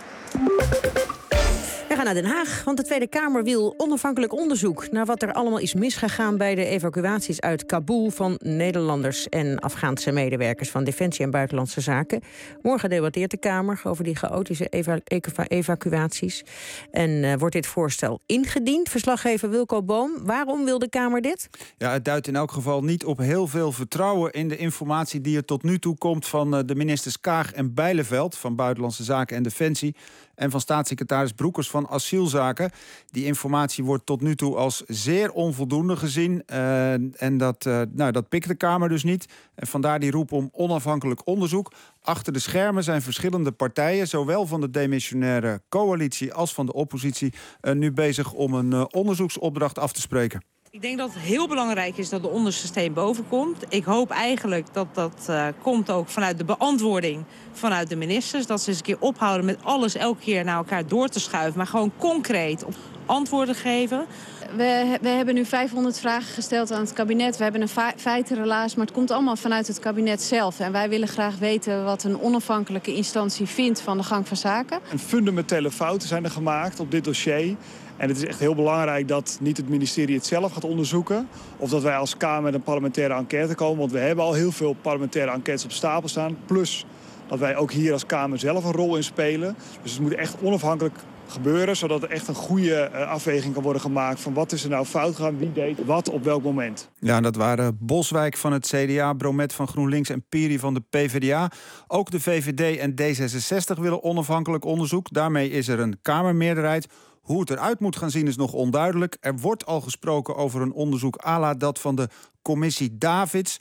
We gaan naar Den Haag, want de Tweede Kamer wil onafhankelijk onderzoek naar wat er allemaal is misgegaan bij de evacuaties uit Kabul van Nederlanders en Afghaanse medewerkers van Defensie en Buitenlandse Zaken. Morgen debatteert de Kamer over die chaotische evacuaties. En wordt dit voorstel ingediend? Verslaggever Wilco Boom, waarom wil de Kamer dit? Ja, het duidt in elk geval niet op heel veel vertrouwen in de informatie die er tot nu toe komt van de ministers Kaag en Bijleveld van Buitenlandse Zaken en Defensie en van staatssecretaris Broekers van Asielzaken. Die informatie wordt tot nu toe als zeer onvoldoende gezien. En dat pikt de Kamer dus niet. En vandaar die roep om onafhankelijk onderzoek. Achter de schermen zijn verschillende partijen, zowel van de demissionaire coalitie als van de oppositie, nu bezig om een onderzoeksopdracht af te spreken. Ik denk dat het heel belangrijk is dat de onderste steen boven komt. Ik hoop eigenlijk dat dat komt ook vanuit de beantwoording vanuit de ministers. Dat ze eens een keer ophouden met alles elke keer naar elkaar door te schuiven. Maar gewoon concreet op antwoorden geven. We hebben nu 500 vragen gesteld aan het kabinet. We hebben een feitenrelaas, maar het komt allemaal vanuit het kabinet zelf. En wij willen graag weten wat een onafhankelijke instantie vindt van de gang van zaken. Fundamentele fouten zijn er gemaakt op dit dossier. En het is echt heel belangrijk dat niet het ministerie het zelf gaat onderzoeken. Of dat wij als Kamer met een parlementaire enquête komen. Want we hebben al heel veel parlementaire enquêtes op stapel staan. Plus dat wij ook hier als Kamer zelf een rol in spelen. Dus het moet echt onafhankelijk gebeuren, zodat er echt een goede afweging kan worden gemaakt van wat is er nou fout gegaan, wie deed wat op welk moment. Ja, dat waren Boswijk van het CDA, Bromet van GroenLinks en Piri van de PvdA. Ook de VVD en D66 willen onafhankelijk onderzoek. Daarmee is er een Kamermeerderheid. Hoe het eruit moet gaan zien is nog onduidelijk. Er wordt al gesproken over een onderzoek à la dat van de commissie Davids,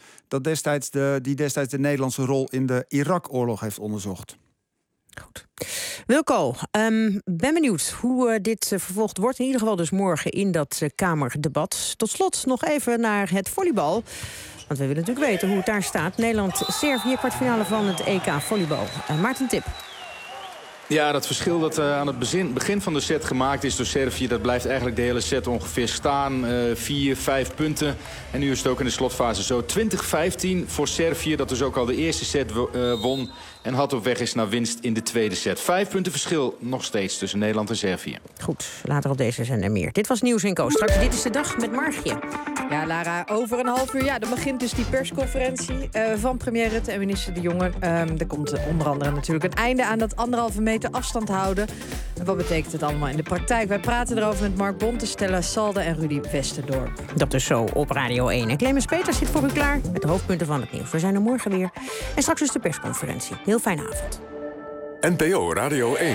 die destijds de Nederlandse rol in de Irak-oorlog heeft onderzocht. Goed. Wilco, ben benieuwd hoe dit vervolgd wordt. In ieder geval dus morgen in dat Kamerdebat. Tot slot nog even naar het volleybal. Want we willen natuurlijk weten hoe het daar staat. Nederland-Servië, kwartfinale van het EK volleybal. Maarten Tip. Ja, dat verschil dat aan het begin van de set gemaakt is door Servië... dat blijft eigenlijk de hele set ongeveer staan. 4, 5 punten. En nu is het ook in de slotfase zo. 20-15 voor Servië, dat dus ook al de eerste set won... en had op weg is naar winst in de tweede set. 5 punten verschil nog steeds tussen Nederland en Servië. Goed, later op deze zender meer. Dit was Nieuws & Co. Straks Dit is de Dag met Margje. Ja, Lara, over een half uur. Ja, dan begint dus die persconferentie van premier Rutte en minister De Jonge. Er komt onder andere natuurlijk een einde aan dat 1,5 meter afstand houden. En wat betekent het allemaal in de praktijk? Wij praten erover met Mark Bonte, Stella Salde en Rudy Westendorp. Dat is zo op Radio 1. En Clemens Peters zit voor u klaar met de hoofdpunten van het nieuws. We zijn er morgen weer. En straks is de persconferentie. Heel fijne avond. NPO Radio 1.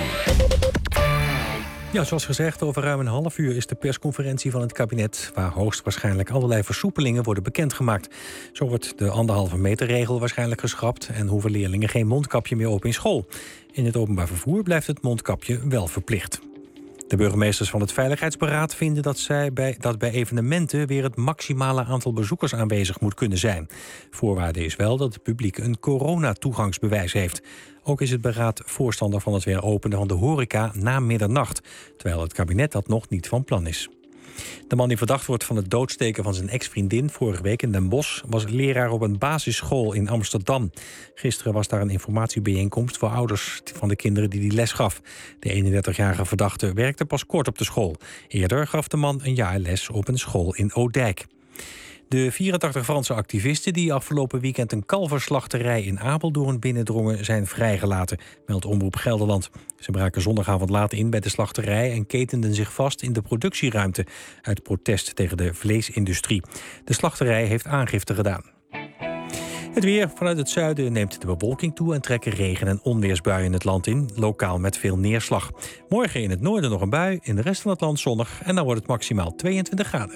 Ja, zoals gezegd, over ruim een half uur is de persconferentie van het kabinet... waar hoogstwaarschijnlijk allerlei versoepelingen worden bekendgemaakt. Zo wordt de 1,5 meter regel waarschijnlijk geschrapt... en hoeven leerlingen geen mondkapje meer op in school. In het openbaar vervoer blijft het mondkapje wel verplicht. De burgemeesters van het Veiligheidsberaad vinden dat bij evenementen... weer het maximale aantal bezoekers aanwezig moet kunnen zijn. Voorwaarde is wel dat het publiek een coronatoegangsbewijs heeft. Ook is het beraad voorstander van het weer openen van de horeca na middernacht... terwijl het kabinet dat nog niet van plan is. De man die verdacht wordt van het doodsteken van zijn ex-vriendin... vorige week in Den Bosch was leraar op een basisschool in Amsterdam. Gisteren was daar een informatiebijeenkomst voor ouders van de kinderen die les gaf. De 31-jarige verdachte werkte pas kort op de school. Eerder gaf de man een jaar les op een school in Oudijk. De 84 Franse activisten die afgelopen weekend een kalverslachterij in Apeldoorn binnendrongen zijn vrijgelaten, meldt Omroep Gelderland. Ze braken zondagavond laat in bij de slachterij en ketenden zich vast in de productieruimte uit protest tegen de vleesindustrie. De slachterij heeft aangifte gedaan. Het weer. Vanuit het zuiden neemt de bewolking toe en trekken regen- en onweersbuien het land in, lokaal met veel neerslag. Morgen in het noorden nog een bui, in de rest van het land zonnig en dan wordt het maximaal 22 graden.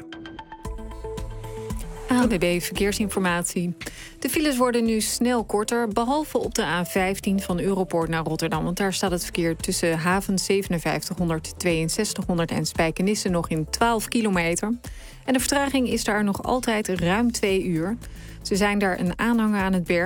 ANWB Verkeersinformatie. De files worden nu snel korter, behalve op de A15 van Europoort naar Rotterdam. Want daar staat het verkeer tussen haven 5700, 6200 en Spijkenisse nog in 12 kilometer. En de vertraging is daar nog altijd ruim 2 uur. Ze zijn daar een aanhanger aan het bergen.